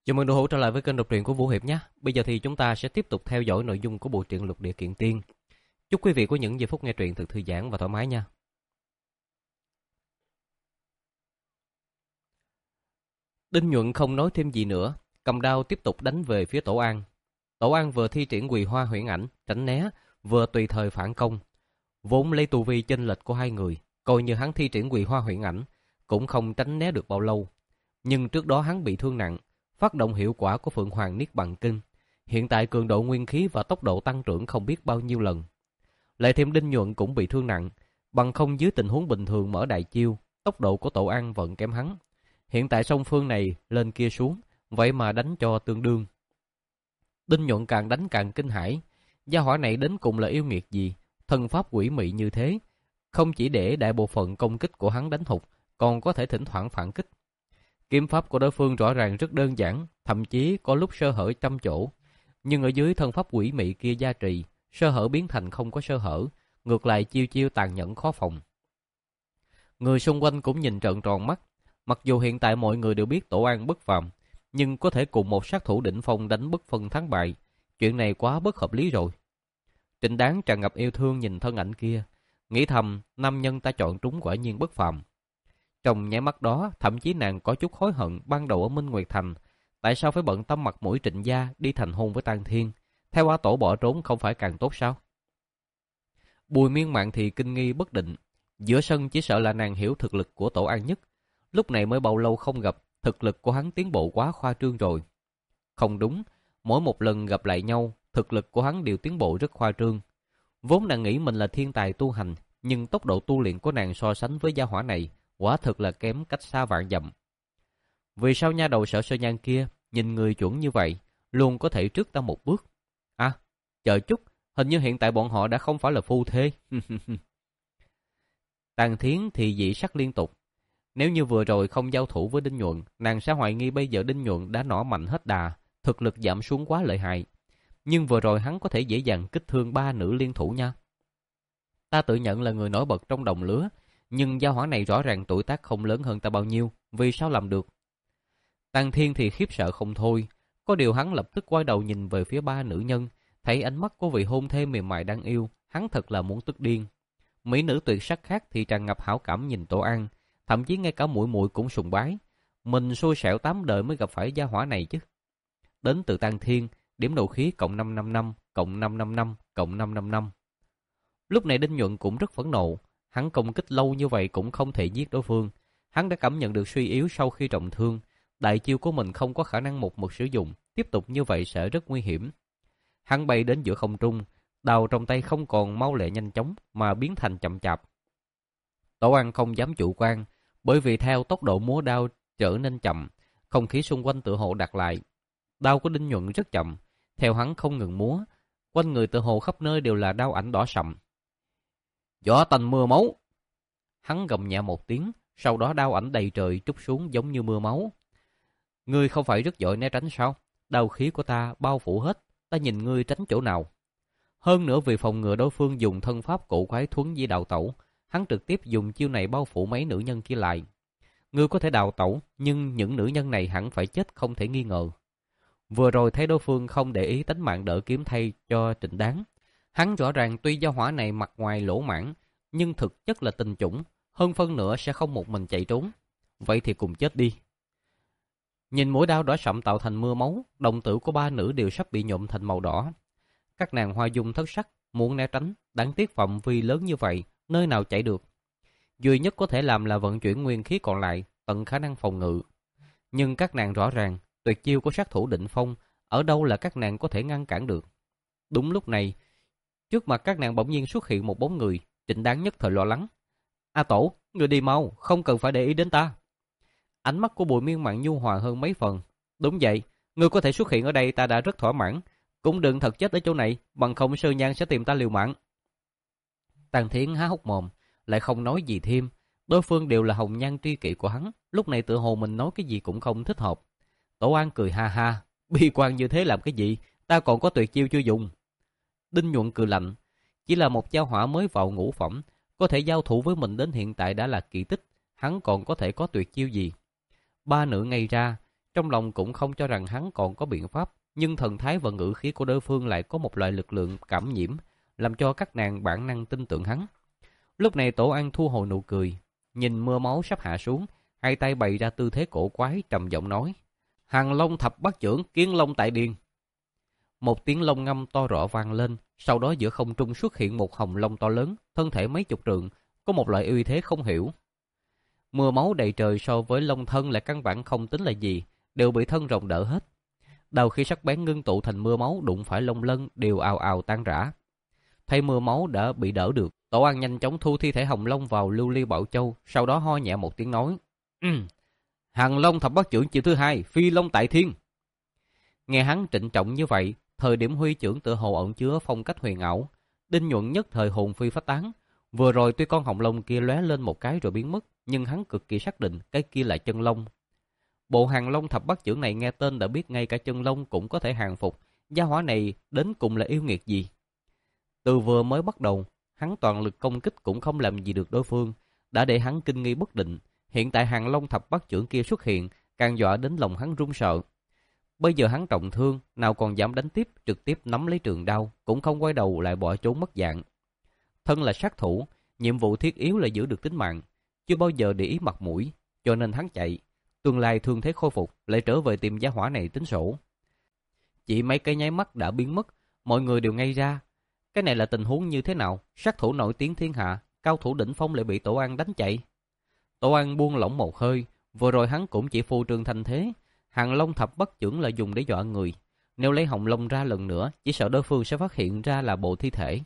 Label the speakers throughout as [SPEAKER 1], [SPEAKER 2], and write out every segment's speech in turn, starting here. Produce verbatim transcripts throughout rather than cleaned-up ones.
[SPEAKER 1] Chào mừng đội hữu trở lại với kênh đọc truyện của Vũ Hiệp nhé. Bây giờ thì chúng ta sẽ tiếp tục theo dõi nội dung của bộ truyện Lục Địa Kiện Tiên. Chúc quý vị có những giây phút nghe truyện thật thư giãn và thoải mái nha. Đinh Nhuận không nói thêm gì nữa, cầm đao tiếp tục đánh về phía Tổ An. Tổ An vừa thi triển Quỳ Hoa Huyễn Ảnh tránh né, vừa tùy thời phản công. Vốn lấy tu vi chênh lệch của hai người, coi như hắn thi triển Quỳ Hoa Huyễn Ảnh cũng không tránh né được bao lâu. Nhưng trước đó hắn bị thương nặng, phát động hiệu quả của Phượng Hoàng Niết Bàn Kinh, hiện tại cường độ nguyên khí và tốc độ tăng trưởng không biết bao nhiêu lần. Lại thêm Đinh Nhuận cũng bị thương nặng, bằng không dưới tình huống bình thường mở đại chiêu, tốc độ của Tổ An vẫn kém hắn. Hiện tại song phương này lên kia xuống, vậy mà đánh cho tương đương. Đinh Nhuận càng đánh càng kinh hãi, gia hỏa này đến cùng là yêu nghiệt gì, thân pháp quỷ mị như thế, không chỉ để đại bộ phận công kích của hắn đánh hụt, còn có thể thỉnh thoảng phản kích. Kiếm pháp của đối phương rõ ràng rất đơn giản, thậm chí có lúc sơ hở trăm chỗ. Nhưng ở dưới thân pháp quỷ mị kia gia trì, sơ hở biến thành không có sơ hở, ngược lại chiêu chiêu tàn nhẫn khó phòng. Người xung quanh cũng nhìn trợn tròn mắt, mặc dù hiện tại mọi người đều biết Tổ An bất phàm, nhưng có thể cùng một sát thủ đỉnh phong đánh bất phân thắng bại, chuyện này quá bất hợp lý rồi. Trịnh Đáng tràn ngập yêu thương nhìn thân ảnh kia, nghĩ thầm nam nhân ta chọn trúng quả nhiên bất phàm. Trong nháy mắt đó, thậm chí nàng có chút hối hận ban đầu ở Minh Nguyệt Thành, tại sao phải bận tâm mặt mũi Trịnh gia đi thành hôn với Tang Thiên, theo A Tổ bỏ trốn không phải càng tốt sao? Bùi Miên Mạn thì kinh nghi bất định, giữa sân chỉ sợ là nàng hiểu thực lực của Tổ An nhất, lúc này mới bao lâu không gặp, thực lực của hắn tiến bộ quá khoa trương rồi. Không đúng, mỗi một lần gặp lại nhau, thực lực của hắn đều tiến bộ rất khoa trương. Vốn nàng nghĩ mình là thiên tài tu hành, nhưng tốc độ tu luyện của nàng so sánh với gia hỏa này quả thực là kém cách xa vạn dặm. Vì sao nha đầu Sở Sơ Nhan kia nhìn người chuẩn như vậy, luôn có thể trước ta một bước? À, chờ chút, hình như hiện tại bọn họ đã không phải là phu thê. Tàn Thiến thì dị sắc liên tục. Nếu như vừa rồi không giao thủ với Đinh Nhuận, nàng sẽ hoài nghi bây giờ Đinh Nhuận đã nỏ mạnh hết đà, thực lực giảm xuống quá lợi hại. Nhưng vừa rồi hắn có thể dễ dàng kích thương ba nữ liên thủ nha. Ta tự nhận là người nổi bật trong đồng lứa, nhưng gia hỏa này rõ ràng tuổi tác không lớn hơn ta bao nhiêu, vì sao làm được? Tang Thiên thì khiếp sợ không thôi, có điều hắn lập tức quay đầu nhìn về phía ba nữ nhân, thấy ánh mắt của vị hôn thê mềm mại đáng yêu, hắn thật là muốn tức điên. Mỹ nữ tuyệt sắc khác thì tràn ngập hảo cảm nhìn Tổ An, thậm chí ngay cả muội muội cũng sùng bái. Mình xui xẻo tám đời mới gặp phải gia hỏa này chứ. Đến từ Tang Thiên, điểm nộ khí cộng năm trăm năm mươi lăm, cộng năm trăm năm mươi lăm, cộng năm trăm năm mươi lăm. Lúc này Đinh Nhuận cũng rất phẫn nộ. Hắn công kích lâu như vậy cũng không thể giết đối phương. Hắn đã cảm nhận được suy yếu sau khi trọng thương. Đại chiêu của mình không có khả năng một mực sử dụng. Tiếp tục như vậy sẽ rất nguy hiểm. Hắn bay đến giữa không trung. Đao trong tay không còn mau lẹ nhanh chóng mà biến thành chậm chạp. Tổ An không dám chủ quan, bởi vì theo tốc độ múa đao trở nên chậm, không khí xung quanh tựa hồ đặt lại. Đao của Đinh Nhuận rất chậm, theo hắn không ngừng múa. Quanh người tựa hồ khắp nơi đều là đao ảnh đỏ sậm. Gió tanh mưa máu. Hắn gầm nhẹ một tiếng, sau đó đao ảnh đầy trời trút xuống giống như mưa máu. Ngươi không phải rất giỏi né tránh sao? Đao khí của ta bao phủ hết, ta nhìn ngươi tránh chỗ nào? Hơn nữa vì phòng ngừa đối phương dùng thân pháp cổ quái thuấn di đào tẩu, hắn trực tiếp dùng chiêu này bao phủ mấy nữ nhân kia lại. Ngươi có thể đào tẩu, nhưng những nữ nhân này hẳn phải chết không thể nghi ngờ. Vừa rồi thấy đối phương không để ý tính mạng đỡ kiếm thay cho Trịnh Đáng. Hắn rõ ràng tuy gia hỏa này mặt ngoài lỗ mãn, nhưng thực chất là tình chủng, hơn phân nữa sẽ không một mình chạy trốn. Vậy thì cùng chết đi. Nhìn mũi đao đỏ sậm tạo thành mưa máu, đồng tử của ba nữ đều sắp bị nhuộm thành màu đỏ. Các nàng hoa dung thất sắc, muốn né tránh, đáng tiếc phạm vi lớn như vậy, nơi nào chạy được. Duy nhất có thể làm là vận chuyển nguyên khí còn lại, tận khả năng phòng ngự. Nhưng các nàng rõ ràng, tuyệt chiêu của sát thủ định phong, ở đâu là các nàng có thể ngăn cản được. Đúng lúc này, trước mặt các nàng bỗng nhiên xuất hiện một bóng người. Trịnh Đáng nhất thời lo lắng. A Tổ, người đi mau, không cần phải để ý đến ta. Ánh mắt của Bùi Miên Mạn nhu hòa hơn mấy phần. Đúng vậy, người có thể xuất hiện ở đây ta đã rất thỏa mãn. Cũng đừng thật chết ở chỗ này, bằng không Sơ Nhan sẽ tìm ta liều mạng. Tàn Thiến há hốc mồm, lại không nói gì thêm. Đối phương đều là hồng nhan tri kỷ của hắn, lúc này tự hồ mình nói cái gì cũng không thích hợp. Tổ An cười ha ha, bi quan như thế làm cái gì, ta còn có tuyệt chiêu chưa dùng. Đinh Nhuận cười lạnh, chỉ là một giao hỏa mới vào ngũ phẩm, có thể giao thủ với mình đến hiện tại đã là kỳ tích, hắn còn có thể có tuyệt chiêu gì? Ba nữ ngây ra, Trong lòng cũng không cho rằng hắn còn có biện pháp, nhưng thần thái và ngữ khí của đối phương lại có một loại lực lượng cảm nhiễm, làm cho các nàng bản năng tin tưởng hắn. Lúc này Tổ An thu hồi nụ cười, nhìn mưa máu sắp hạ xuống, hai tay bày ra tư thế cổ quái, trầm giọng nói: Hàn Long thập bát chưởng, kiến long tại điền. Một tiếng long ngâm to rõ vang lên, sau đó giữa không trung xuất hiện một hồng long to lớn, thân thể mấy chục trượng, có một loại uy thế không hiểu. Mưa máu đầy trời so với long thân lại căn bản không tính là gì, đều bị thân rồng đỡ hết. Đầu khi sắc bén ngưng tụ thành mưa máu đụng phải long lân đều ào ào tan rã. Thấy mưa máu đã bị đỡ được, Tổ An nhanh chóng thu thi thể hồng long vào lưu ly bảo châu, sau đó ho nhẹ một tiếng nói: "Ừm, Hàn Long thập bát chưởng chiêu thứ hai, phi long tại thiên." Nghe hắn trịnh trọng như vậy, thời điểm huy chưởng tựa hồ ẩn chứa phong cách huyền ảo, Đinh Nhuận nhất thời hồn phi phách tán. Vừa rồi tuy con hồng long kia lóe lên một cái rồi biến mất, nhưng hắn cực kỳ xác định cái kia là chân long. Bộ Hàn Long thập bát chưởng này nghe tên đã biết ngay cả chân long cũng có thể hàng phục, gia hỏa này đến cùng là yêu nghiệt gì? Từ vừa mới bắt đầu, hắn toàn lực công kích cũng không làm gì được đối phương, đã để hắn kinh nghi bất định. Hiện tại Hàn Long thập bát chưởng kia xuất hiện, càng dọa đến lòng hắn run sợ. Bây giờ hắn trọng thương, nào còn dám đánh tiếp, trực tiếp nắm lấy trường đao, cũng không quay đầu lại bỏ trốn mất dạng. Thân là sát thủ, nhiệm vụ thiết yếu là giữ được tính mạng, chưa bao giờ để ý mặt mũi, cho nên hắn chạy. Tương lai thương thế khôi phục, lại trở về tìm gia hỏa này tính sổ. Chỉ mấy cái nháy mắt đã biến mất, mọi người đều ngây ra. Cái này là tình huống như thế nào? Sát thủ nổi tiếng thiên hạ, cao thủ đỉnh phong lại bị Tổ An đánh chạy. Tổ An buông lỏng một hơi, vừa rồi hắn cũng chỉ phô trương thanh thế. Hàn Long thập bát chưởng là dùng để dọa người, nếu lấy hồng long ra lần nữa, chỉ sợ đối phương sẽ phát hiện ra là bộ thi thể.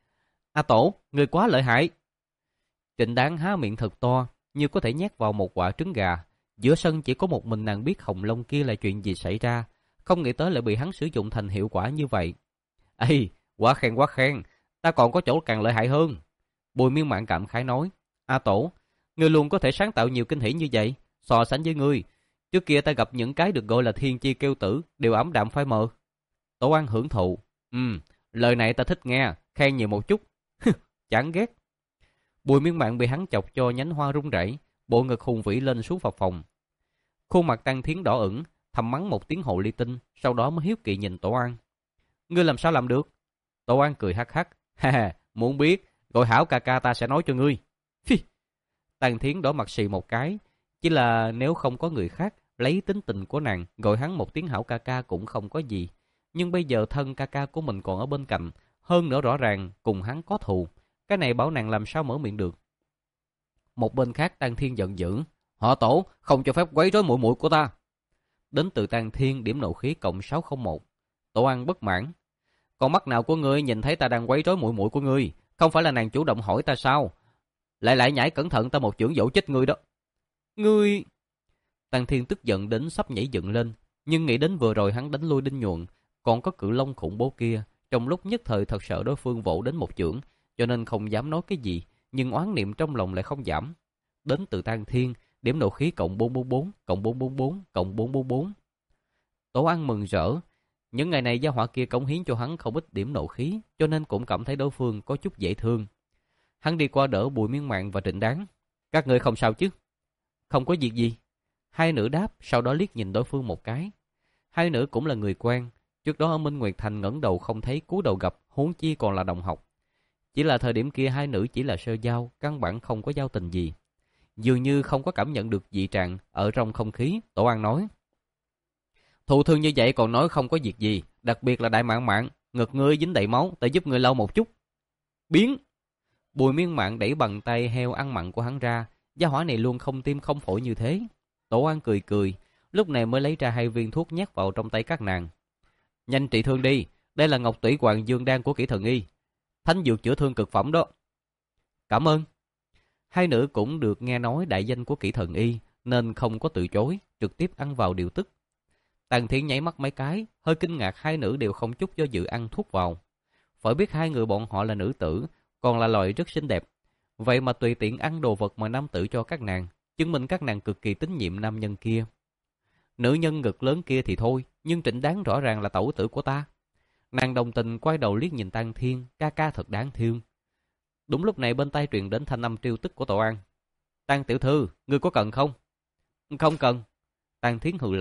[SPEAKER 1] A Tổ, người quá lợi hại! Trịnh Đáng há miệng thật to, như có thể nhét vào một quả trứng gà. Giữa sân chỉ có một mình nàng biết hồng long kia là chuyện gì xảy ra, không nghĩ tới lại bị hắn sử dụng thành hiệu quả như vậy. Ê, quá khen quá khen, ta còn có chỗ càng lợi hại hơn. Bùi Miên Mạn cảm khái nói: A Tổ, ngươi luôn có thể sáng tạo nhiều kinh hỉ như vậy, so sánh với ngươi, trước kia ta gặp những cái được gọi là thiên chi kêu tử, đều ấm đạm phai mờ. Tổ An hưởng thụ: Ừm, lời này ta thích nghe, khen nhiều một chút. Chán ghét. Bùi Miên Mạn bị hắn chọc cho nhánh hoa rung rẩy, bộ ngực hùng vĩ lên xuống phập phồng. Khuôn mặt Tăng Thiến đỏ ửng, thầm mắng một tiếng hồ ly tinh, sau đó mới hiếu kỳ nhìn Tổ An. Ngươi làm sao làm được? Tổ An cười hắc hắc: Ha ha, muốn biết, gọi hảo ca ca ta sẽ nói cho ngươi. Phi. Tăng Thiến đỏ mặt xì một cái, chỉ là nếu không có người khác lấy tính tình của nàng gọi hắn một tiếng hảo ca ca cũng không có gì, nhưng bây giờ thân ca ca của mình còn ở bên cạnh, hơn nữa rõ ràng cùng hắn có thù, cái này bảo nàng làm sao mở miệng được. Một bên khác Tăng Thiên giận dữ: Họ Tổ, không cho phép quấy rối muội muội của ta. Đến từ Tăng Thiên điểm nộ khí cộng sáu không một. Tổ An bất mãn: Con mắt nào của ngươi nhìn thấy ta đang quấy rối muội muội của ngươi? Không phải là nàng chủ động hỏi ta sao? Lại lại nhảy cẩn thận ta một chưởng dỗ chết ngươi đó. Ngươi... Tăng Thiên tức giận đến sắp nhảy dựng lên, nhưng nghĩ đến vừa rồi hắn đánh lui Đinh Nhuận, còn có cự long khủng bố kia, trong lúc nhất thời thật sợ đối phương vỗ đến một chưởng, cho nên không dám nói cái gì, nhưng oán niệm trong lòng lại không giảm. Đến từ Tăng Thiên, điểm nộ khí cộng bốn bốn bốn, cộng bốn bốn bốn, cộng bốn bốn bốn. Tổ An mừng rỡ, những ngày này gia hỏa kia cống hiến cho hắn không ít điểm nộ khí, cho nên cũng cảm thấy đối phương có chút dễ thương. Hắn đi qua đỡ Bùi Miên Mạn và Trịnh Đáng. Các ngươi không sao chứ? Không có việc gì. Hai nữ đáp, sau đó liếc nhìn đối phương một cái. Hai nữ cũng là người quen, trước đó ở Minh Nguyệt Thành ngẩng đầu không thấy cúi đầu gặp, huống chi còn là đồng học. Chỉ là thời điểm kia hai nữ chỉ là sơ giao, căn bản không có giao tình gì. Dường như không có cảm nhận được dị trạng ở trong không khí. Tổ An nói: Thụ thương như vậy còn nói không có việc gì, đặc biệt là Đại Mạn Mạn, ngực ngươi dính đầy máu, ta giúp ngươi lau một chút. Biến! Bùi Miên Mạn đẩy bàn tay heo ăn mặn của hắn ra, gia hỏa này luôn không tim không phổi như thế. Tổ An cười cười, lúc này mới lấy ra hai viên thuốc nhét vào trong tay các nàng. Nhanh trị thương đi, đây là Ngọc Tủy Hoàng Dương Đan của Kỷ Thần Y, thánh dược chữa thương cực phẩm đó. Cảm ơn. Hai nữ cũng được nghe nói đại danh của Kỷ Thần Y, nên không có từ chối, trực tiếp ăn vào điều tức. Tàn Thiến nháy mắt mấy cái, hơi kinh ngạc hai nữ đều không chút do dự ăn thuốc vào. Phải biết hai người bọn họ là nữ tử, còn là loại rất xinh đẹp. Vậy mà tùy tiện ăn đồ vật mà nam tử cho các nàng, chứng minh các nàng cực kỳ tín nhiệm nam nhân kia. Nữ nhân ngực lớn kia thì thôi, nhưng Trịnh Đáng rõ ràng là tẩu tử của ta. Nàng đồng tình quay đầu liếc nhìn Tăng Thiên, ca ca thật đáng thương. Đúng lúc này bên tai truyền đến thanh âm trêu tức của Tổ An. Tăng tiểu thư, ngươi có cần không? Không cần. Tăng Thiến hừ lạnh,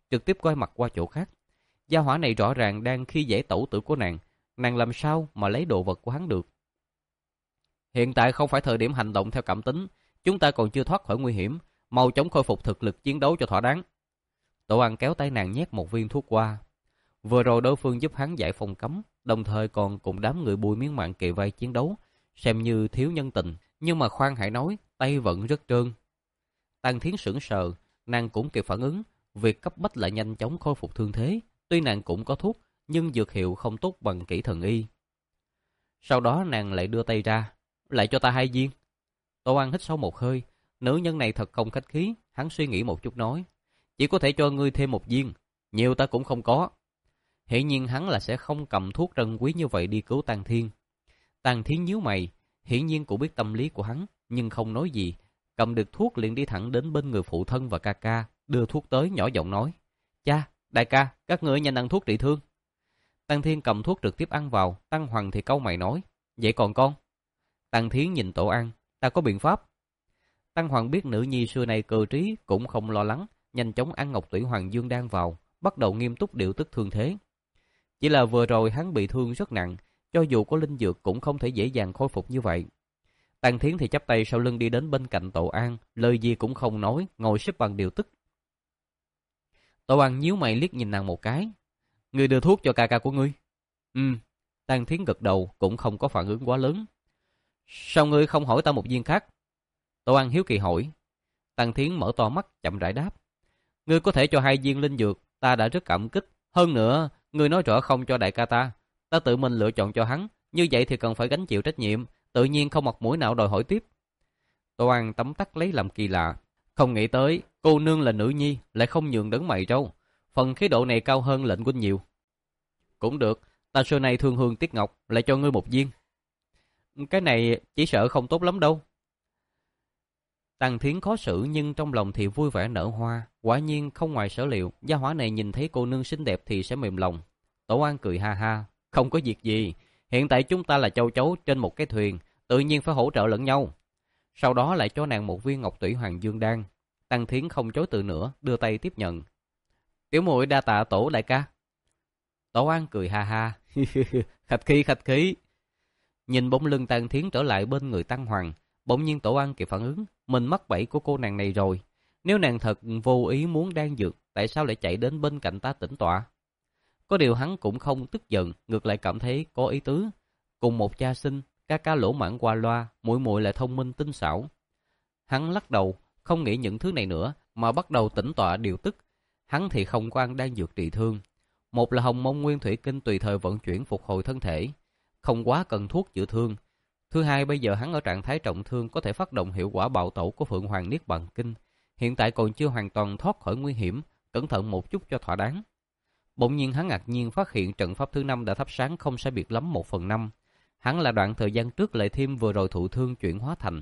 [SPEAKER 1] trực tiếp quay mặt qua chỗ khác. Gia hỏa này rõ ràng đang khi dễ tẩu tử của nàng, nàng làm sao mà lấy đồ vật của hắn được. Hiện tại không phải thời điểm hành động theo cảm tính, chúng ta còn chưa thoát khỏi nguy hiểm, mau chóng khôi phục thực lực chiến đấu cho thỏa đáng. Tổ An kéo tay nàng nhét một viên thuốc qua. Vừa rồi đối phương giúp hắn giải phòng cấm, đồng thời còn cùng đám người bùi miếng mạng kề vai chiến đấu, xem như thiếu nhân tình, nhưng mà khoan hãy nói, tay vẫn rất trơn. Tang Thiến sững sờ, nàng cũng kịp phản ứng, việc cấp bách là nhanh chóng khôi phục thương thế, tuy nàng cũng có thuốc, nhưng dược hiệu không tốt bằng kỹ thần y. Sau đó nàng lại đưa tay ra, lại cho ta hai viên. Tô An hít sâu một hơi, nữ nhân này thật không khách khí, hắn suy nghĩ một chút nói, chỉ có thể cho ngươi thêm một viên, nhiều ta cũng không có. Hiển nhiên hắn là sẽ không cầm thuốc trân quý như vậy đi cứu Tang Thiên. Tang Thiến nhíu mày, hiển nhiên cũng biết tâm lý của hắn, nhưng không nói gì, cầm được thuốc liền đi thẳng đến bên người phụ thân và ca ca, đưa thuốc tới nhỏ giọng nói, cha, đại ca, các ngươi nhanh ăn thuốc trị thương. Tang Thiên cầm thuốc trực tiếp ăn vào, Tăng Hoàng thì cau mày nói, vậy còn con? Tang Thiến nhìn Tổ An, ta có biện pháp. Tăng Hoàng biết nữ nhi xưa này cơ trí, cũng không lo lắng, nhanh chóng ăn ngọc tủy hoàng dương đan vào, bắt đầu nghiêm túc điều tức thương thế. Chỉ là vừa rồi hắn bị thương rất nặng, cho dù có linh dược cũng không thể dễ dàng khôi phục như vậy. Tang Thiến thì chắp tay sau lưng đi đến bên cạnh Tổ An, lời gì cũng không nói, ngồi xếp bằng điều tức. Tổ An nhíu mày liếc nhìn nàng một cái, ngươi đưa thuốc cho ca ca của ngươi? Ừ. Tang Thiến gật đầu, cũng không có phản ứng quá lớn. Sao ngươi không hỏi ta một viên khác? Tổ An hiếu kỳ hỏi. Tang Thiến mở to mắt, chậm rãi đáp, ngươi có thể cho hai viên linh dược, ta đã rất cảm kích. Hơn nữa, ngươi nói rõ không cho đại ca ta, ta tự mình lựa chọn cho hắn, như vậy thì cần phải gánh chịu trách nhiệm, tự nhiên không mặt mũi nào đòi hỏi tiếp. Tổ An tấm tắc lấy làm kỳ lạ, không nghĩ tới cô nương là nữ nhi lại không nhường đấng mày râu, phần khí độ này cao hơn lệnh huynh nhiều. Cũng được, ta xưa nay thương hương tiếc ngọc, lại cho ngươi một viên. Cái này chỉ sợ không tốt lắm đâu. Tang Thiến khó xử nhưng trong lòng thì vui vẻ nở hoa, quả nhiên không ngoài sở liệu, gia hỏa này nhìn thấy cô nương xinh đẹp thì sẽ mềm lòng. Tổ An cười ha ha, không có việc gì, hiện tại chúng ta là châu chấu trên một cái thuyền, tự nhiên phải hỗ trợ lẫn nhau. Sau đó lại cho nàng một viên ngọc tủy hoàng dương đan. Tang Thiến không chối từ nữa, đưa tay tiếp nhận. Tiểu muội đa tạ Tổ đại ca. Tổ An cười ha ha, khách khí khách khí. Nhìn bóng lưng Tang Thiến trở lại bên người Tăng Hoàng, bỗng nhiên Tổ An kịp phản ứng, mình mắc bẫy của cô nàng này rồi. Nếu nàng thật vô ý muốn đan dược, tại sao lại chạy đến bên cạnh ta tĩnh tọa? Có điều hắn cũng không tức giận, ngược lại cảm thấy có ý tứ. Cùng một cha sinh, ca ca lỗ mãn qua loa, muội muội lại thông minh tinh xảo. Hắn lắc đầu, không nghĩ những thứ này nữa, mà bắt đầu tĩnh tọa điều tức. Hắn thì không có ăn đan dược trị thương. Một là hồng mông nguyên thủy kinh tùy thời vận chuyển phục hồi thân thể, không quá cần thuốc chữa thương. Thứ hai, bây giờ hắn ở trạng thái trọng thương, có thể phát động hiệu quả bạo tẩu của Phượng Hoàng Niết Bàn Kinh. Hiện tại còn chưa hoàn toàn thoát khỏi nguy hiểm, cẩn thận một chút cho thỏa đáng. Bỗng nhiên hắn ngạc nhiên phát hiện trận pháp thứ năm đã thắp sáng không sai biệt lắm một phần năm. Hắn là đoạn thời gian trước lại thêm vừa rồi thụ thương chuyển hóa thành.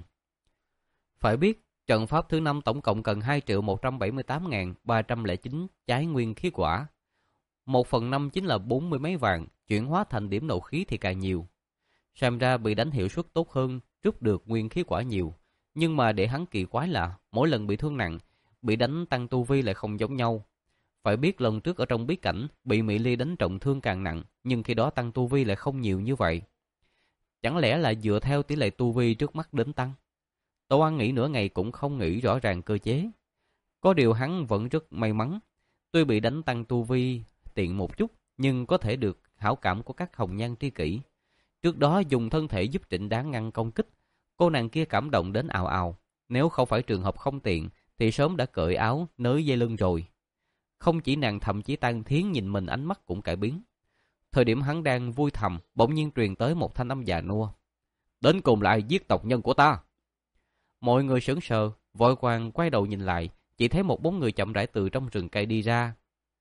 [SPEAKER 1] Phải biết, trận pháp thứ năm tổng cộng cần hai triệu một trăm bảy mươi tám nghìn ba trăm lẻ chín trái nguyên khí quả. Một phần năm chính là bốn mươi mấy vàng, chuyển hóa thành điểm nộ khí thì càng nhiều. Xem ra bị đánh hiệu suất tốt hơn, rút được nguyên khí quả nhiều. Nhưng mà để hắn kỳ quái là, mỗi lần bị thương nặng, bị đánh tăng tu vi lại không giống nhau. Phải biết lần trước ở trong bí cảnh, bị Mỹ Ly đánh trọng thương càng nặng, nhưng khi đó tăng tu vi lại không nhiều như vậy. Chẳng lẽ là dựa theo tỷ lệ tu vi trước mắt đến tăng? Tô An nghĩ nửa ngày cũng không nghĩ rõ ràng cơ chế. Có điều hắn vẫn rất may mắn, tuy bị đánh tăng tu vi tiện một chút, nhưng có thể được hảo cảm của các hồng nhan tri kỷ. Trước đó dùng thân thể giúp Trịnh Đáng ngăn công kích, cô nàng kia cảm động đến ào ào. Nếu không phải trường hợp không tiện, thì sớm đã cởi áo, nới dây lưng rồi. Không chỉ nàng, thậm chí Tang Thiến nhìn mình ánh mắt cũng cải biến. Thời điểm hắn đang vui thầm, bỗng nhiên truyền tới một thanh âm già nua. Đến cùng lại giết tộc nhân của ta. Mọi người sững sờ, vội vàng quay đầu nhìn lại, chỉ thấy một bóng người chậm rãi từ trong rừng cây đi ra.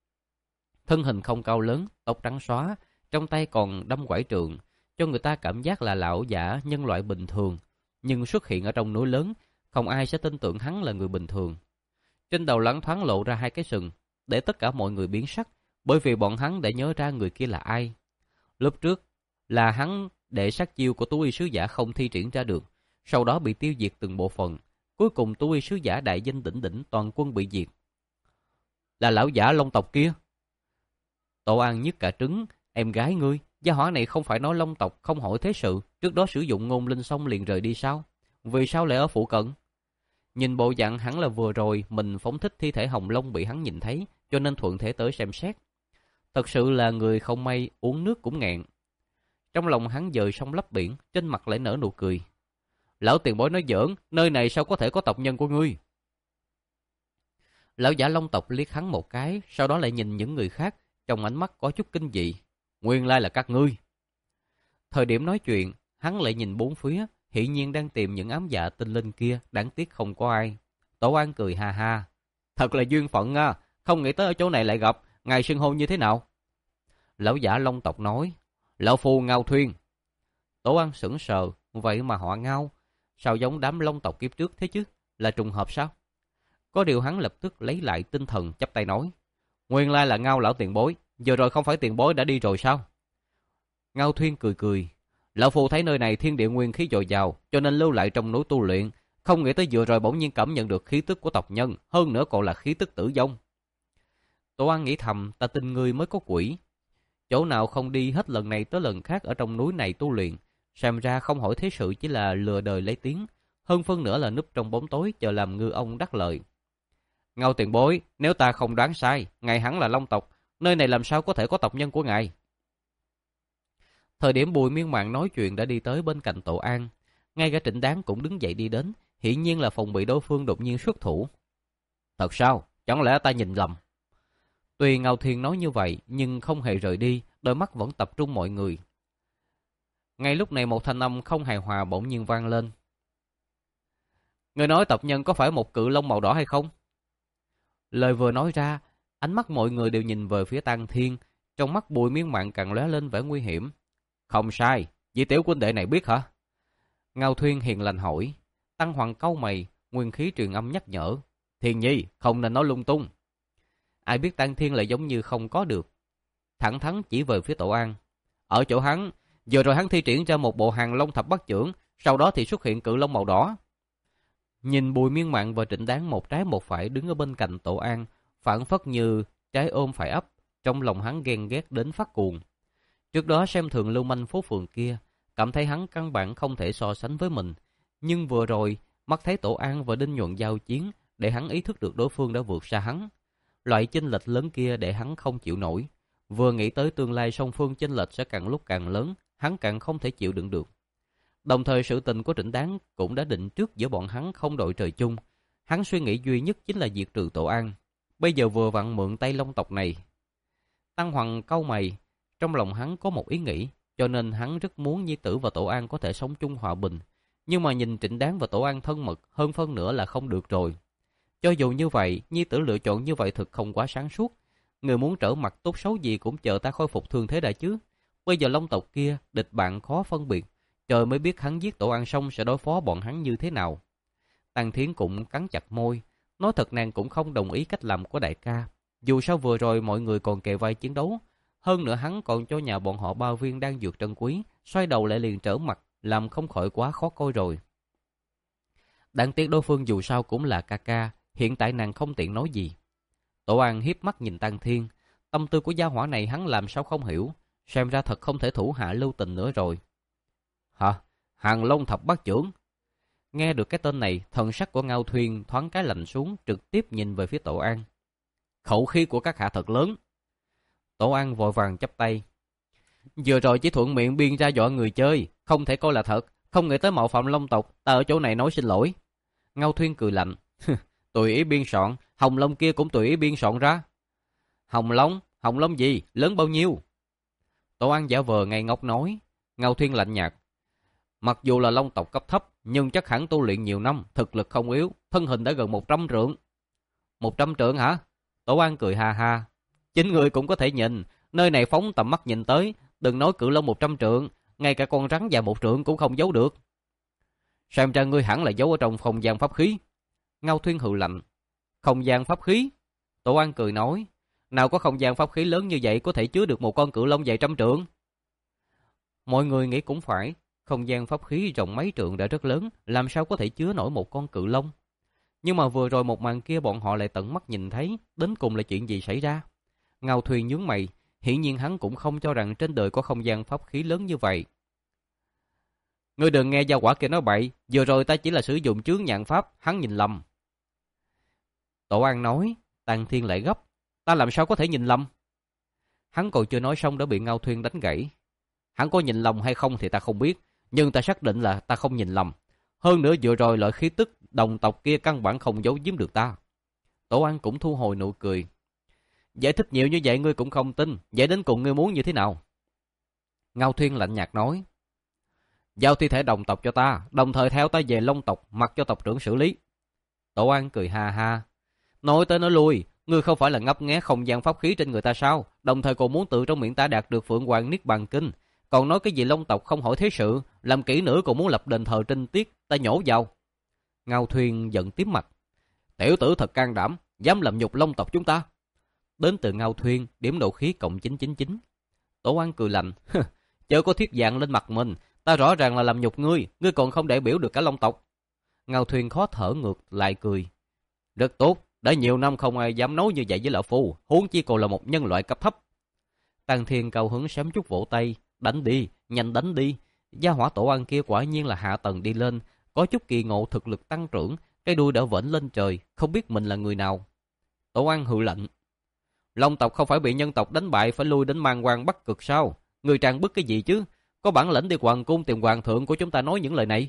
[SPEAKER 1] Thân hình không cao lớn, tóc trắng xóa, trong tay còn đâm quải trượng, cho người ta cảm giác là lão giả nhân loại bình thường, nhưng xuất hiện ở trong núi lớn, không ai sẽ tin tưởng hắn là người bình thường. Trên đầu loáng thoáng lộ ra hai cái sừng, để tất cả mọi người biến sắc, bởi vì bọn hắn đã nhớ ra người kia là ai. Lúc trước là hắn để sát chiêu của Tú Y sứ giả không thi triển ra được, sau đó bị tiêu diệt từng bộ phận, cuối cùng Tú Y sứ giả đại danh đỉnh đỉnh toàn quân bị diệt. là lão giả Long tộc kia. Tổ An nhức cả trứng, em gái ngươi, gia hỏa này không phải nói Long tộc không hỏi thế sự, trước đó sử dụng ngôn linh xong liền rời đi sao? Vì sao lại ở phụ cận? Nhìn bộ dạng hắn là vừa rồi mình phóng thích thi thể Hồng Long bị hắn nhìn thấy, cho nên thuận thể tới xem xét. Thật sự là người không may uống nước cũng nghẹn. Trong lòng hắn dời sông lấp biển, trên mặt lại nở nụ cười. Lão tiền bối nói giỡn, nơi này sao có thể có tộc nhân của ngươi? Lão giả Long tộc liếc hắn một cái, sau đó lại nhìn những người khác, trong ánh mắt có chút kinh dị. Nguyên lai là các ngươi. Thời điểm nói chuyện, hắn lại nhìn bốn phía, hiển nhiên đang tìm những ám dạ tinh linh kia, đáng tiếc không có ai. Tổ An cười ha ha. Thật là duyên phận à, không nghĩ tới ở chỗ này lại gặp, ngài xưng hô như thế nào? Lão giả Long tộc nói, lão phu Ngao Thuyên. Tổ An sững sờ, vậy mà họ Ngao, sao giống đám Long tộc kiếp trước thế chứ, là trùng hợp sao? Có điều hắn lập tức lấy lại tinh thần chắp tay nói, nguyên lai là Ngao lão tiền bối, giờ rồi không phải tiền bối đã đi rồi sao? Ngao Thuyên cười cười, lão phu thấy nơi này thiên địa nguyên khí dồi dào, cho nên lưu lại trong núi tu luyện, không nghĩ tới vừa rồi bỗng nhiên cảm nhận được khí tức của tộc nhân, hơn nữa còn là khí tức tử vong. Tổ An nghĩ thầm, ta tin ngươi mới có quỷ. Chỗ nào không đi hết lần này tới lần khác ở trong núi này tu luyện, xem ra không hỏi thế sự chỉ là lừa đời lấy tiếng, hơn phân nữa là núp trong bóng tối chờ làm ngư ông đắc lợi. Ngao tiền bối, nếu ta không đoán sai, ngài hẳn là Long tộc, nơi này làm sao có thể có tộc nhân của ngài? Thời điểm Bùi Miên Mạn nói chuyện đã đi tới bên cạnh Tổ An, ngay cả Trịnh Đáng cũng đứng dậy đi đến, hiển nhiên là phòng bị đối phương đột nhiên xuất thủ. Thật sao? Chẳng lẽ ta nhìn lầm? Tuy Ngao Thiên nói như vậy, nhưng không hề rời đi, đôi mắt vẫn tập trung mọi người. Ngay lúc này một thanh âm không hài hòa bỗng nhiên vang lên. Người nói tộc nhân có phải một cự long màu đỏ hay không? Lời vừa nói ra, ánh mắt mọi người đều nhìn về phía Tăng Thiên, trong mắt Bùi Miên Mạn càng lóe lên vẻ nguy hiểm. Không sai, vị tiểu huynh đệ này biết hả? Ngao Thuyên hiền lành hỏi. Tăng Hoàng cau mày, nguyên khí truyền âm nhắc nhở. Thiên nhi, không nên nói lung tung. Ai biết Tăng Thiên lại giống như không có được. Thẳng thắn chỉ về phía Tổ An. Ở chỗ hắn, giờ rồi hắn thi triển ra một bộ hàng long thập bát chưởng, sau đó thì xuất hiện cự long màu đỏ. Nhìn Bùi Miên Mạn và Trịnh Đáng một trái một phải đứng ở bên cạnh Tổ An, phản phất như trái ôm phải ấp, trong lòng hắn ghen ghét đến phát cuồng. Trước đó xem thường lưu manh phố phường kia, cảm thấy hắn căn bản không thể so sánh với mình, nhưng vừa rồi mắt thấy Tổ An và Đinh Nhuận giao chiến, để hắn ý thức được đối phương đã vượt xa hắn. Loại chênh lệch lớn kia để hắn không chịu nổi. Vừa nghĩ tới tương lai song phương chênh lệch sẽ càng lúc càng lớn, hắn càng không thể chịu đựng được. Đồng thời sự tình của Trịnh Đáng cũng đã định trước giữa bọn hắn không đội trời chung. Hắn suy nghĩ duy nhất chính là diệt trừ Tổ An. Bây giờ vừa vặn mượn tay Long tộc này. Tăng Hoàng cau mày, trong lòng hắn có một ý nghĩ, cho nên hắn rất muốn Nhi Tử và Tổ An có thể sống chung hòa bình. Nhưng mà nhìn Trịnh Đáng và Tổ An thân mật hơn phân nữa là không được rồi. Cho dù như vậy, Nhi Tử lựa chọn như vậy thực không quá sáng suốt. Người muốn trở mặt tốt xấu gì cũng chờ ta khôi phục thương thế đã chứ. Bây giờ Long tộc kia, địch bạn khó phân biệt. Trời mới biết hắn giết Tổ An xong sẽ đối phó bọn hắn như thế nào. Tăng Thiến cũng cắn chặt môi. Nói thật nàng cũng không đồng ý cách làm của đại ca. Dù sao vừa rồi mọi người còn kề vai chiến đấu. Hơn nữa hắn còn cho nhà bọn họ bao viên đang dược trân quý. Xoay đầu lại liền trở mặt, làm không khỏi quá khó coi rồi. Đáng tiếc đối phương dù sao cũng là ca ca. Hiện tại nàng không tiện nói gì. Tổ An hiếp mắt nhìn Tăng Thiên. Tâm tư của gia hỏa này hắn làm sao không hiểu. Xem ra thật không thể thủ hạ lưu tình nữa rồi. Hả? Hàng Long thập bát chưởng? Nghe được cái tên này, thần sắc của Ngao Thuyên thoáng cái lạnh xuống, trực tiếp nhìn về phía Tổ An. Khẩu khí của các hạ thật lớn. Tổ An vội vàng chắp tay. Vừa rồi chỉ thuận miệng biên ra dọa người chơi, không thể coi là thật, không nghĩ tới mạo phạm Long tộc, ta ở chỗ này nói xin lỗi. Ngao Thuyên cười lạnh. Tùy ý biên soạn, Hồng Long kia cũng tùy ý biên soạn ra. Hồng Long? Hồng Long gì? Lớn bao nhiêu? Tổ An giả vờ ngây ngốc nói. Ngao Thuyên lạnh nhạt. Mặc dù là Long tộc cấp thấp, nhưng chắc hẳn tu luyện nhiều năm, thực lực không yếu, thân hình đã gần một trăm trượng. Một trăm trượng hả? Tổ An cười ha ha. Chính người cũng có thể nhìn, nơi này phóng tầm mắt nhìn tới, đừng nói cự long một trăm trượng, ngay cả con rắn dài một trượng cũng không giấu được. Xem ra ngươi hẳn là giấu ở trong không gian pháp khí. Ngao Thuyên hừ lạnh. Không gian pháp khí? Tổ An cười nói. Nào có không gian pháp khí lớn như vậy có thể chứa được một con cự long dài trăm trượng? Mọi người nghĩ cũng phải. Không gian pháp khí rộng mấy trượng đã rất lớn, làm sao có thể chứa nổi một con cự long? Nhưng mà vừa rồi một màn kia bọn họ lại tận mắt nhìn thấy, đến cùng là chuyện gì xảy ra? Ngao Thuyền nhướng mày, hiển nhiên hắn cũng không cho rằng trên đời có không gian pháp khí lớn như vậy. Ngươi đừng nghe gia quả kia nói bậy, vừa rồi ta chỉ là sử dụng chướng nhãn pháp, hắn nhìn lầm. Tổ An nói, Tang Thiên lại gấp, ta làm sao có thể nhìn lầm? Hắn còn chưa nói xong đã bị Ngao Thuyền đánh gãy. Hắn có nhìn lầm hay không thì ta không biết, nhưng ta xác định là ta không nhìn lầm. Hơn nữa vừa rồi loại khí tức đồng tộc kia căn bản không giấu giếm được ta. Tổ An cũng thu hồi nụ cười. Giải thích nhiều như vậy ngươi cũng không tin, vậy đến cùng ngươi muốn như thế nào? Ngao Thuyền lạnh nhạt nói, giao thi thể đồng tộc cho ta, đồng thời theo ta về Long tộc, mặc cho tộc trưởng xử lý. Tổ An cười ha ha, nói tới nói lui, ngươi không phải là ngấp nghé không gian pháp khí trên người ta sao? Đồng thời còn muốn tự trong miệng ta đạt được Phượng Hoàng Niết Bàn Kinh, còn nói cái gì Long tộc không hỏi thế sự, làm kỹ nữa còn muốn lập đền thờ trinh tiết, ta nhổ vào. Ngao Thuyền giận tím mặt, tiểu tử thật can đảm, dám làm nhục Long tộc chúng ta. Đến từ Ngao Thuyền, điểm nộ khí cộng chín chín chín. Tổ An cười lạnh, chớ có thiết dạng lên mặt mình, ta rõ ràng là làm nhục ngươi, ngươi còn không đại biểu được cả Long tộc. Ngao Thuyền khó thở ngược lại cười, rất tốt, đã nhiều năm không ai dám nói như vậy với lão phu, huống chi còn là một nhân loại cấp thấp. Tang Thiên cao hứng sớm chút vỗ tay, đánh đi, nhanh đánh đi. Gia hỏa Tổ An kia quả nhiên là hạ tầng đi lên, có chút kỳ ngộ thực lực tăng trưởng, cái đuôi đã vểnh lên trời, không biết mình là người nào. Tổ An hừ lạnh, Long tộc không phải bị nhân tộc đánh bại phải lui đến Man Hoang Bắc Cực sao? Người trang bức cái gì chứ? Có bản lĩnh đi hoàng cung tìm hoàng thượng của chúng ta nói những lời này.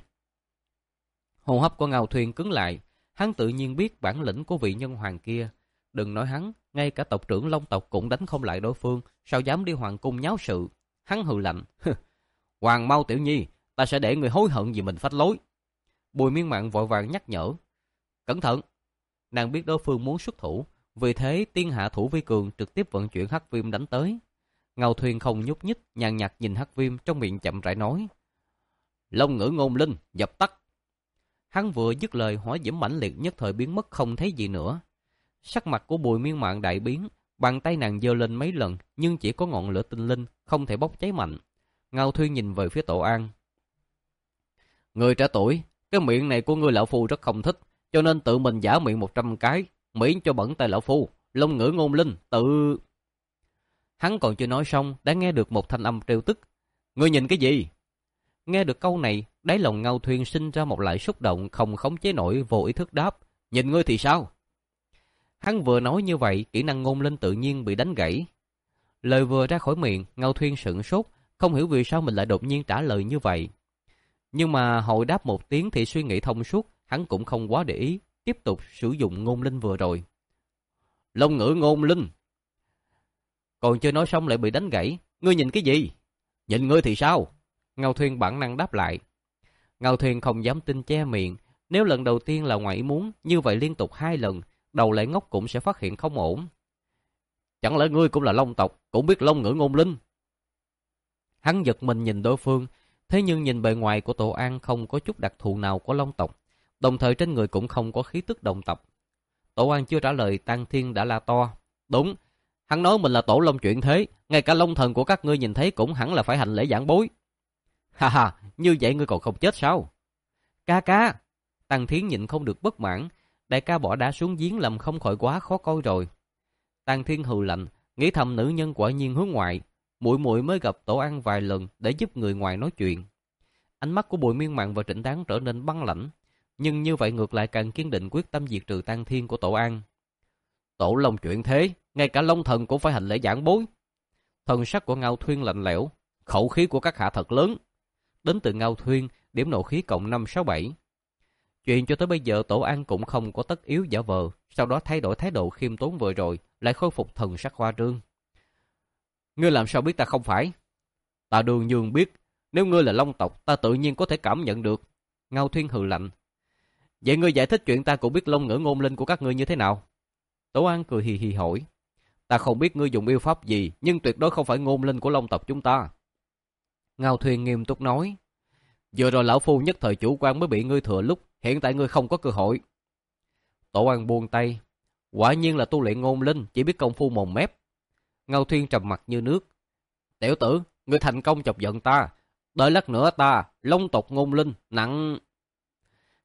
[SPEAKER 1] Hô hấp của Ngao Thuyền cứng lại, hắn tự nhiên biết bản lĩnh của vị nhân hoàng kia. Đừng nói hắn, ngay cả tộc trưởng Long tộc cũng đánh không lại đối phương, sao dám đi hoàng cung nháo sự? Hắn hừ lạnh, Hoàng Mau tiểu nhi, ta sẽ để người hối hận vì mình phách lối. Bùi Miên Mạn vội vàng nhắc nhở, cẩn thận. Nàng biết đối phương muốn xuất thủ, vì thế tiên hạ thủ vi cường trực tiếp vận chuyển hắc viêm đánh tới. Ngao Thuyền không nhúc nhích, nhàn nhạt nhìn hắc viêm, trong miệng chậm rãi nói, Long ngữ ngôn linh, dập tắt. Hắn vừa dứt lời, hỏa diễm mãnh liệt nhất thời biến mất không thấy gì nữa. Sắc mặt của Bùi Miên Mạn đại biến, bàn tay nàng giơ lên mấy lần, nhưng chỉ có ngọn lửa tinh linh, không thể bốc cháy mạnh. Ngao Thuyền nhìn về phía Tổ An, người trẻ tuổi, cái miệng này của ngươi lão phu rất không thích, cho nên tự mình giả miệng một trăm cái, miễn cho bẩn tay lão phu. Long ngữ ngôn linh, tự... Hắn còn chưa nói xong, đã nghe được một thanh âm trêu tức, ngươi nhìn cái gì? Nghe được câu này, đáy lòng Ngao Thuyền sinh ra một loại xúc động không khống chế nổi, vô ý thức đáp, nhìn ngươi thì sao? Hắn vừa nói như vậy, kỹ năng ngôn linh tự nhiên bị đánh gãy. Lời vừa ra khỏi miệng, Ngao Thuyền sửng sốt, không hiểu vì sao mình lại đột nhiên trả lời như vậy. Nhưng mà hồi đáp một tiếng thì suy nghĩ thông suốt, hắn cũng không quá để ý, tiếp tục sử dụng ngôn linh vừa rồi. Long ngữ ngôn linh. Còn chưa nói xong lại bị đánh gãy, ngươi nhìn cái gì? Nhìn ngươi thì sao? Ngao Thuyền bản năng đáp lại. Ngao Thuyền không dám tin che miệng, nếu lần đầu tiên là ngoài ý muốn, như vậy liên tục hai lần, đầu lại ngốc cũng sẽ phát hiện không ổn. Chẳng lẽ ngươi cũng là Long tộc, cũng biết Long ngữ ngôn linh? Hắn giật mình nhìn đối phương, thế nhưng nhìn bề ngoài của Tổ An không có chút đặc thù nào của Long tộc, đồng thời trên người cũng không có khí tức đồng tộc. Tổ An chưa trả lời, Tang Thiên đã la to, đúng, hắn nói mình là tổ Long chuyển thế, ngay cả Long thần của các ngươi nhìn thấy cũng hẳn là phải hành lễ giảng bối. Ha ha, như vậy ngươi còn không chết sao? Ca ca, Tang Thiên nhịn không được bất mãn, đại ca bỏ đá xuống giếng làm không khỏi quá khó coi rồi. Tang Thiên hừ lạnh, nghĩ thầm nữ nhân quả nhiên hướng ngoại, muội muội mới gặp Tổ An vài lần để giúp người ngoài nói chuyện. Ánh mắt của Bùi Miên Mạn và Trịnh Đáng trở nên băng lãnh, nhưng như vậy ngược lại càng kiên định quyết tâm diệt trừ Tang Thiên của Tổ An. Tổ Long chuyện thế, ngay cả Long thần cũng phải hành lễ giảng bối. Thần sắc của Ngao Thuyền lạnh lẽo, khẩu khí của các hạ thật lớn. Đến từ Ngao Thuyền, điểm nộ khí cộng năm sáu bảy. Chuyện cho tới bây giờ Tổ An cũng không có tất yếu giả vờ, sau đó thay đổi thái độ khiêm tốn vừa rồi, lại khôi phục thần sắc hoa trương. Ngươi làm sao biết ta không phải? Ta đương nhiên biết, nếu ngươi là Long tộc, ta tự nhiên có thể cảm nhận được. Ngao Thuyền hừ lạnh. Vậy ngươi giải thích chuyện ta cũng biết Long ngữ ngôn linh của các ngươi như thế nào? Tổ An cười hì hì hỏi. Ta không biết ngươi dùng yêu pháp gì, nhưng tuyệt đối không phải ngôn linh của Long tộc chúng ta. Ngao Thuyền nghiêm túc nói. Vừa rồi lão phu nhất thời chủ quan mới bị ngươi thừa lúc, hiện tại ngươi không có cơ hội. Tổ An buông tay. Quả nhiên là tu luyện ngôn linh, chỉ biết công phu mồm mép. Ngao Thuyền trầm mặt như nước. Tiểu tử, ngươi thành công chọc giận ta. Đợi lát nữa ta, Long tộc ngôn linh, nặng...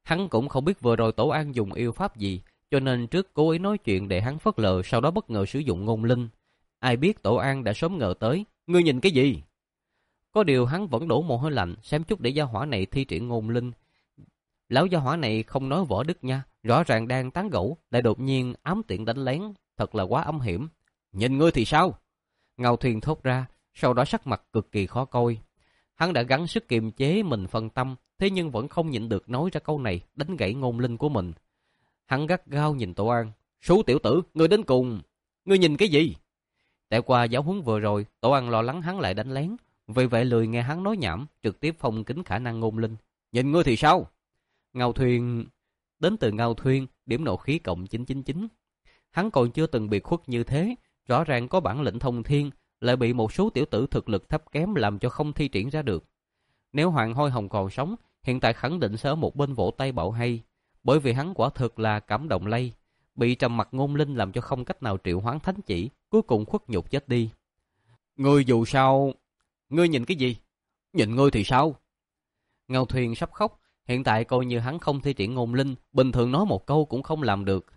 [SPEAKER 1] Hắn cũng không biết vừa rồi Tổ An dùng yêu pháp gì, cho nên trước cố ý nói chuyện để hắn phớt lờ, sau đó bất ngờ sử dụng ngôn linh. Ai biết Tổ An đã sớm ngờ tới. Ngươi nhìn cái gì? Có điều hắn vẫn đổ mồ hôi lạnh, xem chút để gia hỏa này thi triển ngôn linh. Lão gia hỏa này không nói võ đức nha, rõ ràng đang tán gẫu, lại đột nhiên ám tiện đánh lén, thật là quá âm hiểm. Nhìn ngươi thì sao? Ngao Thuyền thốt ra, sau đó sắc mặt cực kỳ khó coi. Hắn đã gắng sức kiềm chế mình phân tâm, thế nhưng vẫn không nhịn được nói ra câu này, đánh gãy ngôn linh của mình. Hắn gắt gao nhìn Tổ An. Số tiểu tử, ngươi đến cùng. Ngươi nhìn cái gì? Tại qua giáo huấn vừa rồi, Tổ An lo lắng hắn lại đánh lén, vì vậy lười nghe hắn nói nhảm, trực tiếp phong kính khả năng ngôn linh. Nhìn ngươi thì sao? Ngao Thuyền... Đến từ Ngao Thuyền, điểm nộ khí cộng chín chín chín. Hắn còn chưa từng bị khuất như thế, rõ ràng có bản lĩnh thông thiên, lại bị một số tiểu tử thực lực thấp kém làm cho không thi triển ra được. Nếu Hoàng Hôi Hồng còn sống, hiện tại khẳng định sẽ ở một bên vỗ tay bảo hay, bởi vì hắn quả thực là cảm động lây, bị trầm mặc ngôn linh làm cho không cách nào triệu hoán thánh chỉ, cuối cùng khuất nhục chết đi. Ngươi dù sao... Ngươi nhìn cái gì? Nhìn ngươi thì sao? Ngao Thuyền sắp khóc, hiện tại coi như hắn không thi triển ngôn linh, bình thường nói một câu cũng không làm được.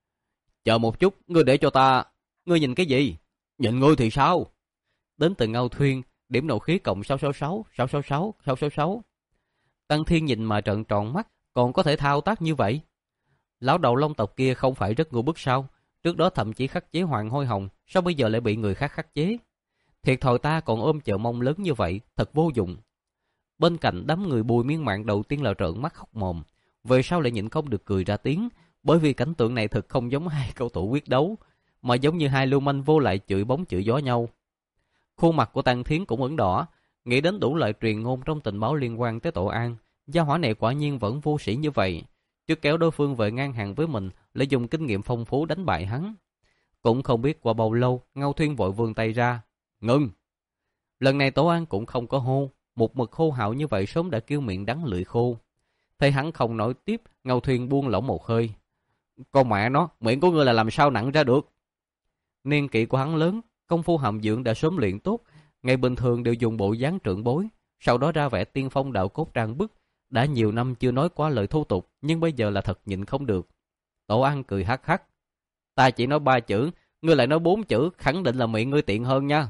[SPEAKER 1] Chờ một chút, ngươi để cho ta... Ngươi nhìn cái gì? Nhìn ngươi thì sao? Đến từ Ngao Thuyền, điểm nộ khí cộng sáu sáu sáu, sáu sáu sáu, sáu sáu sáu. Tăng Thiên nhìn mà trợn tròn mắt, còn có thể thao tác như vậy. Lão đầu Long tộc kia không phải rất ngu bức sao? Trước đó thậm chí khắc chế Hoàng Hôi Hồng, sao bây giờ lại bị người khác khắc chế? Thiệt thòi ta còn ôm chờ mong lớn như vậy, thật vô dụng. Bên cạnh đám người Bùi Miên Mạng đầu tiên là trợn mắt hốc mồm, về sau lại nhịn không được cười ra tiếng, bởi vì cảnh tượng này thật không giống hai cầu thủ quyết đấu, mà giống như hai lưu manh vô lại chửi bóng chửi gió nhau. Khuôn mặt của Tăng Thiến cũng ửng đỏ, nghĩ đến đủ loại truyền ngôn trong tình báo liên quan tới Tổ An, gia hỏa này quả nhiên vẫn vô sĩ như vậy, trước kéo đối phương về ngang hàng với mình, lại dùng kinh nghiệm phong phú đánh bại hắn. Cũng không biết qua bao lâu, Ngao Thuyền vội vươn tay ra. Ngừng! Lần này Tổ An cũng không có hô, một mực hô hào như vậy sớm đã kêu miệng đắng lưỡi khô. Thấy hắn không nói tiếp, Ngao Thuyền buông lỏng một hơi. Con mẹ nó, miệng của ngươi là làm sao nặng ra được? Niên kỷ của hắn lớn, công phu hàm dưỡng đã sớm luyện tốt, ngày bình thường đều dùng bộ dáng trưởng bối, sau đó ra vẻ tiên phong đạo cốt trang bức. Đã nhiều năm chưa nói qua lời thô tục, nhưng bây giờ là thật nhịn không được. Tổ An cười hắc hắc. Ta chỉ nói ba chữ, ngươi lại nói bốn chữ, khẳng định là miệng ngươi tiện hơn nha.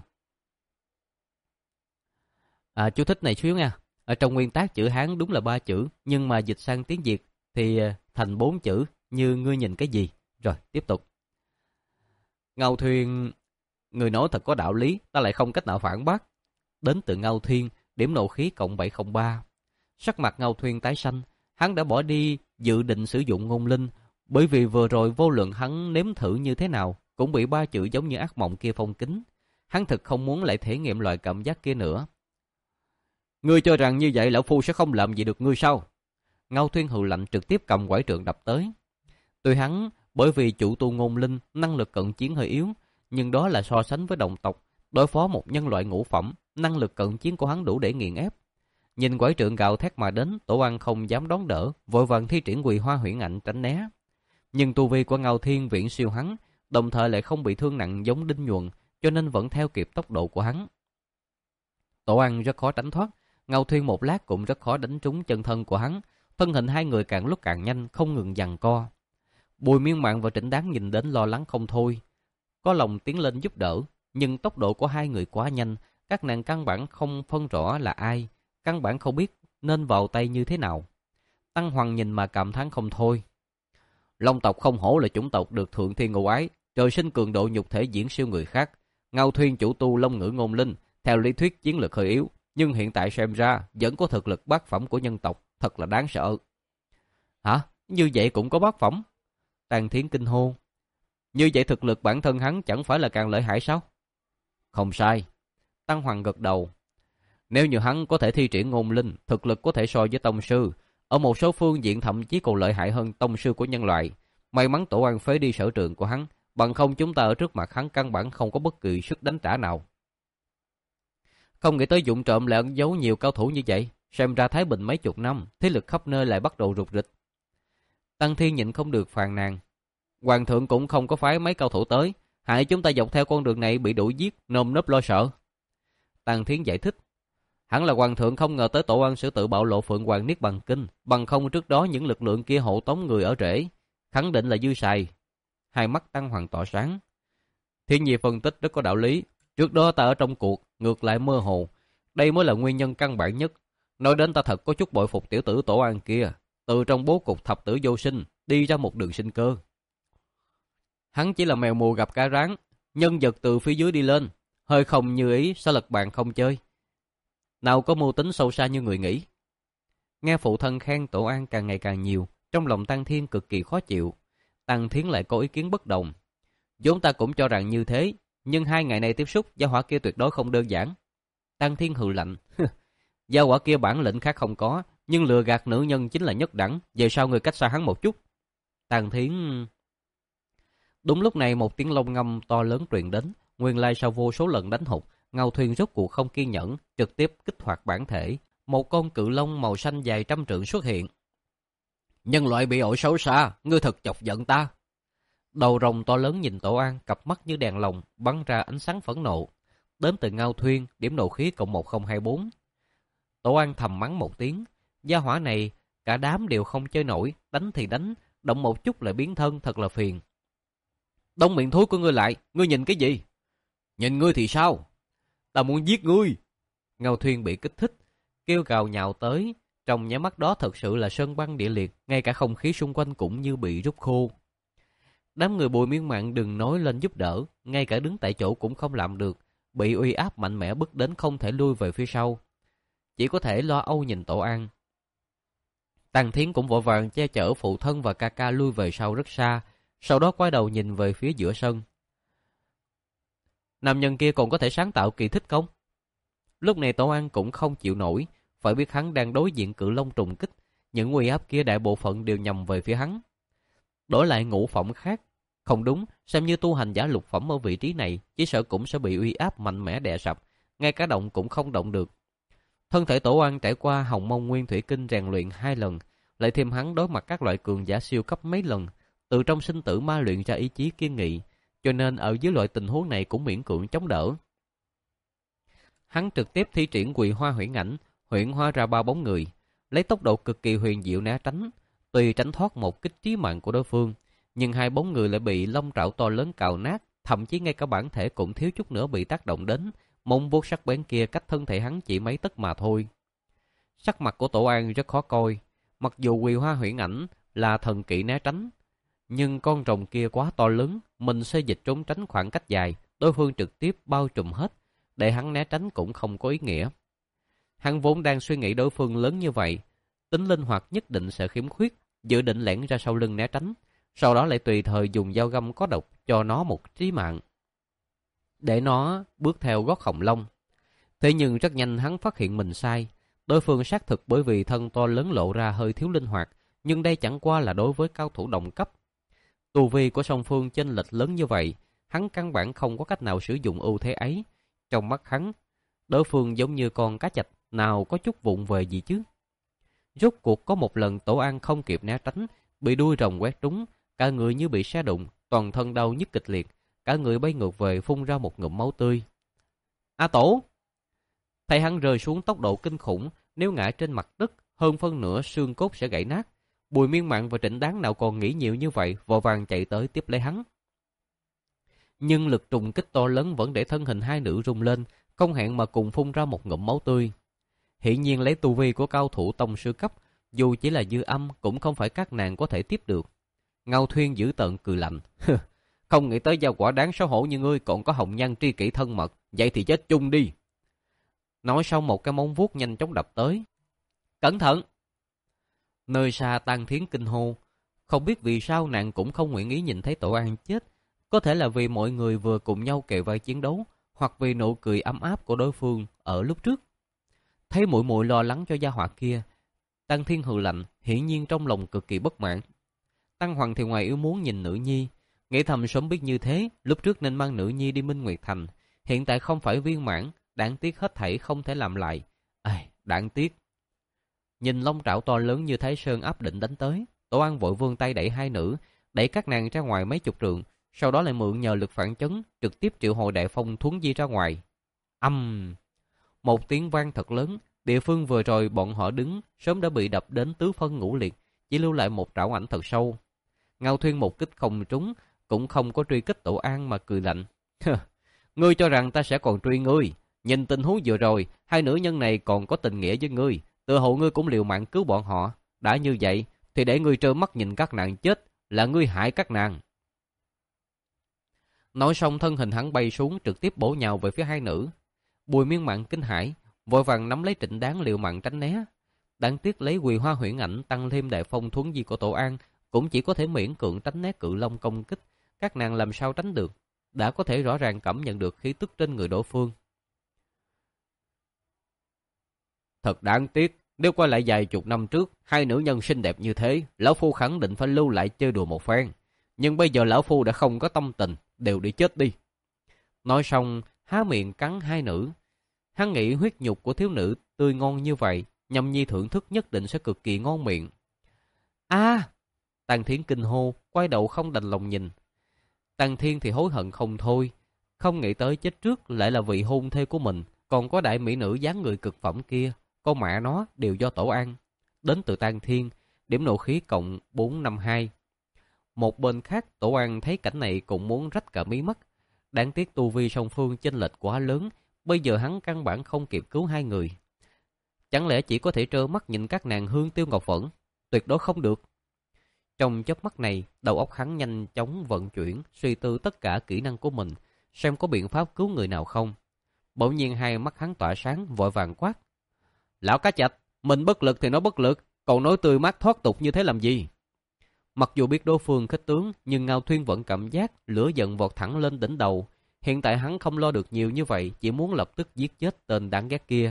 [SPEAKER 1] À, chú thích này xíu nha. Ở trong nguyên tác chữ Hán đúng là ba chữ, nhưng mà dịch sang tiếng Việt thì thành bốn chữ, như ngươi nhìn cái gì. Rồi, tiếp tục. Ngao Thuyền, người nói thật có đạo lý, ta lại không cách nào phản bác. Đến từ Ngao Thuyền, điểm nộ khí cộng bảy không ba. Sắc mặt Ngao Thuyền tái xanh, hắn đã bỏ đi dự định sử dụng ngôn linh, bởi vì vừa rồi vô luận hắn nếm thử như thế nào, cũng bị ba chữ giống như ác mộng kia phong kín. Hắn thực không muốn lại thể nghiệm loại cảm giác kia nữa. Ngươi cho rằng như vậy lão phu sẽ không làm gì được ngươi sao? Ngao Thuyền hừ lạnh trực tiếp cầm quải trượng đập tới. Tuy hắn bởi vì chủ tu ngôn linh, năng lực cận chiến hơi yếu, nhưng đó là so sánh với đồng tộc, đối phó một nhân loại ngũ phẩm, năng lực cận chiến của hắn đủ để nghiền ép. Nhìn quải trượng gào thét mà đến, Tổ An không dám đón đỡ, vội vàng thi triển Quỳ Hoa Huyễn Ảnh tránh né. Nhưng tu vi của Ngao Thiên viễn siêu hắn, đồng thời lại không bị thương nặng giống Đinh Nhuận, cho nên vẫn theo kịp tốc độ của hắn. Tổ An rất khó tránh thoát, Ngao Thiên một lát cũng rất khó đánh trúng chân thân của hắn, thân hình hai người càng lúc càng nhanh, không ngừng giằng co. Bùi Miên Mạng và Trịnh Đáng nhìn đến lo lắng không thôi, có lòng tiến lên giúp đỡ, nhưng tốc độ của hai người quá nhanh, các nàng căn bản không phân rõ là ai, căn bản không biết nên vào tay như thế nào. Tăng Hoàng nhìn mà cảm thán không thôi. Long tộc không hổ là chủng tộc được thượng thiên ưu ái, trời sinh cường độ nhục thể diễn siêu người khác. Ngao Thuyền chủ tu Long Ngữ Ngôn Linh, theo lý thuyết chiến lược hơi yếu, nhưng hiện tại xem ra vẫn có thực lực bát phẩm của nhân tộc, thật là đáng sợ. Hả? Như vậy cũng có bát phẩm? Tàn Thiến kinh hô. Như vậy thực lực bản thân hắn chẳng phải là càng lợi hại sao? Không sai. Tăng Hoàng gật đầu. Nếu như hắn có thể thi triển ngôn linh, thực lực có thể so với tông sư, ở một số phương diện thậm chí còn lợi hại hơn tông sư của nhân loại. May mắn Tổ An phế đi sở trường của hắn, bằng không chúng ta ở trước mặt hắn căn bản không có bất kỳ sức đánh trả nào. Không nghĩ tới dụng trộm lại ẩn giấu nhiều cao thủ như vậy, xem ra Thái Bình mấy chục năm, thế lực khắp nơi lại bắt đầu rục rịch. Tăng Thiên nhịn không được phàn nàn. Hoàng thượng cũng không có phái mấy cao thủ tới, hại chúng ta dọc theo con đường này bị đuổi giết, nơm nớp lo sợ. Tăng Thiên giải thích. Hẳn là hoàng thượng không ngờ tới Tổ An sẽ tự bạo lộ Phượng Hoàng Niết Bàn Kinh, bằng không trước đó những lực lượng kia hộ tống người ở rễ, khẳng định là dư xài. Hai mắt Tăng Hoàng tỏ sáng. Thiên Nhi phân tích rất có đạo lý. Trước đó ta ở trong cuộc, ngược lại mơ hồ. Đây mới là nguyên nhân căn bản nhất. Nói đến ta thật có chút bội phục tiểu tử Tổ An kia. Từ trong bố cục thập tử vô sinh, đi ra một đường sinh cơ. Hắn chỉ là mèo mù gặp cá rán, nhân vật từ phía dưới đi lên. Hơi không như ý, sao lật bàn không chơi. Nào có mưu tính sâu xa như người nghĩ. Nghe phụ thân khen Tổ An càng ngày càng nhiều, trong lòng Tăng Thiên cực kỳ khó chịu. Tăng Thiến lại có ý kiến bất đồng. Vốn ta cũng cho rằng như thế, nhưng hai ngày này tiếp xúc, gia hỏa kia tuyệt đối không đơn giản. Tăng Thiên hừ lạnh. Gia hỏa kia bản lĩnh khác không có, nhưng lừa gạt nữ nhân chính là nhất đẳng. Về sau người cách xa hắn một chút. Tăng Thiến... Đúng lúc này một tiếng long ngâm to lớn truyền đến. Nguyên lai sau vô số lần đánh hụt, Ngao Thuyền rốt cuộc không kiên nhẫn, trực tiếp kích hoạt bản thể. Một con cự long màu xanh dài trăm trượng xuất hiện. Nhân loại bị ổi xấu xa, ngươi thật chọc giận ta. Đầu rồng to lớn nhìn Tổ An, cặp mắt như đèn lồng, bắn ra ánh sáng phẫn nộ. Đến từ Ngao Thuyền, điểm nộ khí cộng một không hai bốn. Tổ An thầm mắng một tiếng. Gia hỏa này, cả đám đều không chơi nổi, đánh thì đánh, động một chút lại biến thân, thật là phiền. Đóng miệng thối của ngươi lại, ngươi nhìn cái gì? Nhìn ngươi thì sao? Ta muốn giết ngươi. Ngao Thuyền bị kích thích, kêu gào nhào tới. Trong nháy mắt đó thật sự là sơn băng địa liệt, ngay cả không khí xung quanh cũng như bị rút khô. Đám người Bùi Miên Mạn đừng nói lên giúp đỡ, ngay cả đứng tại chỗ cũng không làm được, bị uy áp mạnh mẽ bức đến không thể lui về phía sau. Chỉ có thể lo âu nhìn Tổ An. Tăng Thiến cũng vội vàng che chở phụ thân và ca ca lui về sau rất xa, sau đó quay đầu nhìn về phía giữa sân. Nam nhân kia còn có thể sáng tạo kỳ tích không? Lúc này Tổ An cũng không chịu nổi, phải biết hắn đang đối diện cự long trùng kích, những uy áp kia đại bộ phận đều nhằm về phía hắn. Đổi lại ngũ phẩm khác, không đúng, xem như tu hành giả lục phẩm ở vị trí này, chỉ sợ cũng sẽ bị uy áp mạnh mẽ đè sập, ngay cả động cũng không động được. Thân thể Tổ An trải qua Hồng Mông Nguyên Thủy Kinh rèn luyện hai lần, lại thêm hắn đối mặt các loại cường giả siêu cấp mấy lần, từ trong sinh tử ma luyện ra ý chí kiên nghị, cho nên ở dưới loại tình huống này cũng miễn cưỡng chống đỡ. Hắn trực tiếp thi triển Quỳ Hoa Huyễn Ảnh, huyễn hóa ra ba bóng người, lấy tốc độ cực kỳ huyền diệu né tránh. Tuy tránh thoát một kích trí mạng của đối phương, nhưng hai bóng người lại bị long trảo to lớn cào nát, thậm chí ngay cả bản thể cũng thiếu chút nữa bị tác động đến. Móng vuốt sắc bén kia cách thân thể hắn chỉ mấy tấc mà thôi. Sắc mặt của Tổ An rất khó coi. Mặc dù Quỳ Hoa Huyễn Ảnh là thần kỹ né tránh, nhưng con rồng kia quá to lớn, mình xê dịch trốn tránh khoảng cách dài, đối phương trực tiếp bao trùm hết, để hắn né tránh cũng không có ý nghĩa. Hắn vốn đang suy nghĩ đối phương lớn như vậy, tính linh hoạt nhất định sẽ khiếm khuyết, dự định lẻn ra sau lưng né tránh, sau đó lại tùy thời dùng dao găm có độc cho nó một trí mạng, để nó bước theo gót khổng long. Thế nhưng rất nhanh hắn phát hiện mình sai. Đối phương xác thực bởi vì thân to lớn lộ ra hơi thiếu linh hoạt, nhưng đây chẳng qua là đối với cao thủ đồng cấp. Tu vi của song phương chênh lệch lớn như vậy, hắn căn bản không có cách nào sử dụng ưu thế ấy. Trong mắt hắn, đối phương giống như con cá chạch, nào có chút vụng về gì chứ. Rốt cuộc có một lần Tổ An không kịp né tránh, bị đuôi rồng quét trúng, cả người như bị xe đụng, toàn thân đau nhức kịch liệt, cả người bay ngược về phun ra một ngụm máu tươi. A Tổ! Thấy hắn rơi xuống tốc độ kinh khủng, nếu ngã trên mặt đất, hơn phân nửa xương cốt sẽ gãy nát. Bùi Miên Mạn và Trịnh Đáng nào còn nghĩ nhiều như vậy, vội vàng chạy tới tiếp lấy hắn. Nhưng lực trùng kích to lớn vẫn để thân hình hai nữ rung lên, không hẹn mà cùng phun ra một ngụm máu tươi. Hiển nhiên lấy tu vi của cao thủ tông sư cấp, dù chỉ là dư âm cũng không phải các nàng có thể tiếp được. Ngao Thuyên giữ tợn cười lạnh. Không nghĩ tới giao quả đáng xấu hổ như ngươi còn có hồng nhan tri kỷ thân mật, vậy thì chết chung đi. Nói xong một cái móng vuốt nhanh chóng đập tới. Cẩn thận! Nơi xa Tăng Thiến kinh hô. Không biết vì sao nàng cũng không nguyện ý nhìn thấy Tổ An chết. Có thể là vì mọi người vừa cùng nhau kề vai chiến đấu, hoặc vì nụ cười ấm áp của đối phương ở lúc trước. Thấy muội muội lo lắng cho gia hỏa kia, Tăng Thiên hừ lạnh, hiển nhiên trong lòng cực kỳ bất mãn. Tăng Hoàng thì ngoài yêu muốn nhìn nữ nhi, nghĩ thầm sớm biết như thế, lúc trước nên mang nữ nhi đi Minh Nguyệt Thành, hiện tại không phải viên mãn, đáng tiếc hết thảy không thể làm lại. Ai, đáng tiếc. Nhìn long trảo to lớn như Thái Sơn áp định đánh tới, Tổ An vội vươn tay đẩy hai nữ, đẩy các nàng ra ngoài mấy chục trượng, sau đó lại mượn nhờ lực phản chấn, trực tiếp triệu hồi đại phong thuấn di ra ngoài. Âm! Một tiếng vang thật lớn, Địa phương vừa rồi bọn họ đứng sớm đã bị đập đến tứ phân ngũ liệt, chỉ lưu lại một trảo ảnh thật sâu. Ngao Thuyên một kích không trúng, cũng không có truy kích Tổ An mà cười lạnh. Ngươi cho rằng ta sẽ còn truy ngươi? Nhìn tình huống vừa rồi, hai nữ nhân này còn có tình nghĩa với ngươi, tự hồ ngươi cũng liều mạng cứu bọn họ. Đã như vậy, thì để ngươi trơ mắt nhìn các nàng chết, là ngươi hại các nàng. Nói xong thân hình hắn bay xuống trực tiếp bổ nhào về phía hai nữ. Bùi Miên Mạn kinh hãi, vội vàng nắm lấy Trịnh Đáng liều mạng tránh né. Đáng tiếc lấy Quỳ Hoa Huyễn Ảnh tăng thêm đại phong thuấn di của Tổ An, cũng chỉ có thể miễn cưỡng tránh né Cự Long công kích. Các nàng làm sao tránh được? Đã có thể rõ ràng cảm nhận được khí tức trên người đối phương. Thật đáng tiếc, nếu quay lại vài chục năm trước, hai nữ nhân xinh đẹp như thế, lão phu khẳng định phải lưu lại chơi đùa một phen. Nhưng bây giờ lão phu đã không có tâm tình, đều đi chết đi. Nói xong, há miệng cắn hai nữ. Hắn nghĩ huyết nhục của thiếu nữ tươi ngon như vậy, Nhâm Nhi thưởng thức nhất định sẽ cực kỳ ngon miệng. A! Tàn Thiến kinh hô, quay đầu không đành lòng nhìn. Tàn Thiên thì hối hận không thôi, không nghĩ tới chết trước lại là vị hôn thê của mình, còn có đại mỹ nữ dáng người cực phẩm kia, con mẹ nó đều do Tổ An. Đến từ Tàn Thiên, điểm nộ khí cộng bốn năm hai. Một bên khác, Tổ An thấy cảnh này cũng muốn rách cả mí mắt. Đáng tiếc tu vi song phương chênh lệch quá lớn, bây giờ hắn căn bản không kịp cứu hai người. Chẳng lẽ chỉ có thể trơ mắt nhìn các nàng hương tiêu ngọc vẫn? Tuyệt đối không được. Trong chớp mắt này, đầu óc hắn nhanh chóng vận chuyển, suy tư tất cả kỹ năng của mình, xem có biện pháp cứu người nào không. Bỗng nhiên hai mắt hắn tỏa sáng, vội vàng quát. Lão Cá Chạch, mình bất lực thì nó bất lực, còn nói tươi mát thoát tục như thế làm gì? Mặc dù biết đối phương khích tướng, nhưng Ngao Thuyên vẫn cảm giác lửa giận vọt thẳng lên đỉnh đầu. Hiện tại hắn không lo được nhiều như vậy, chỉ muốn lập tức giết chết tên đáng ghét kia.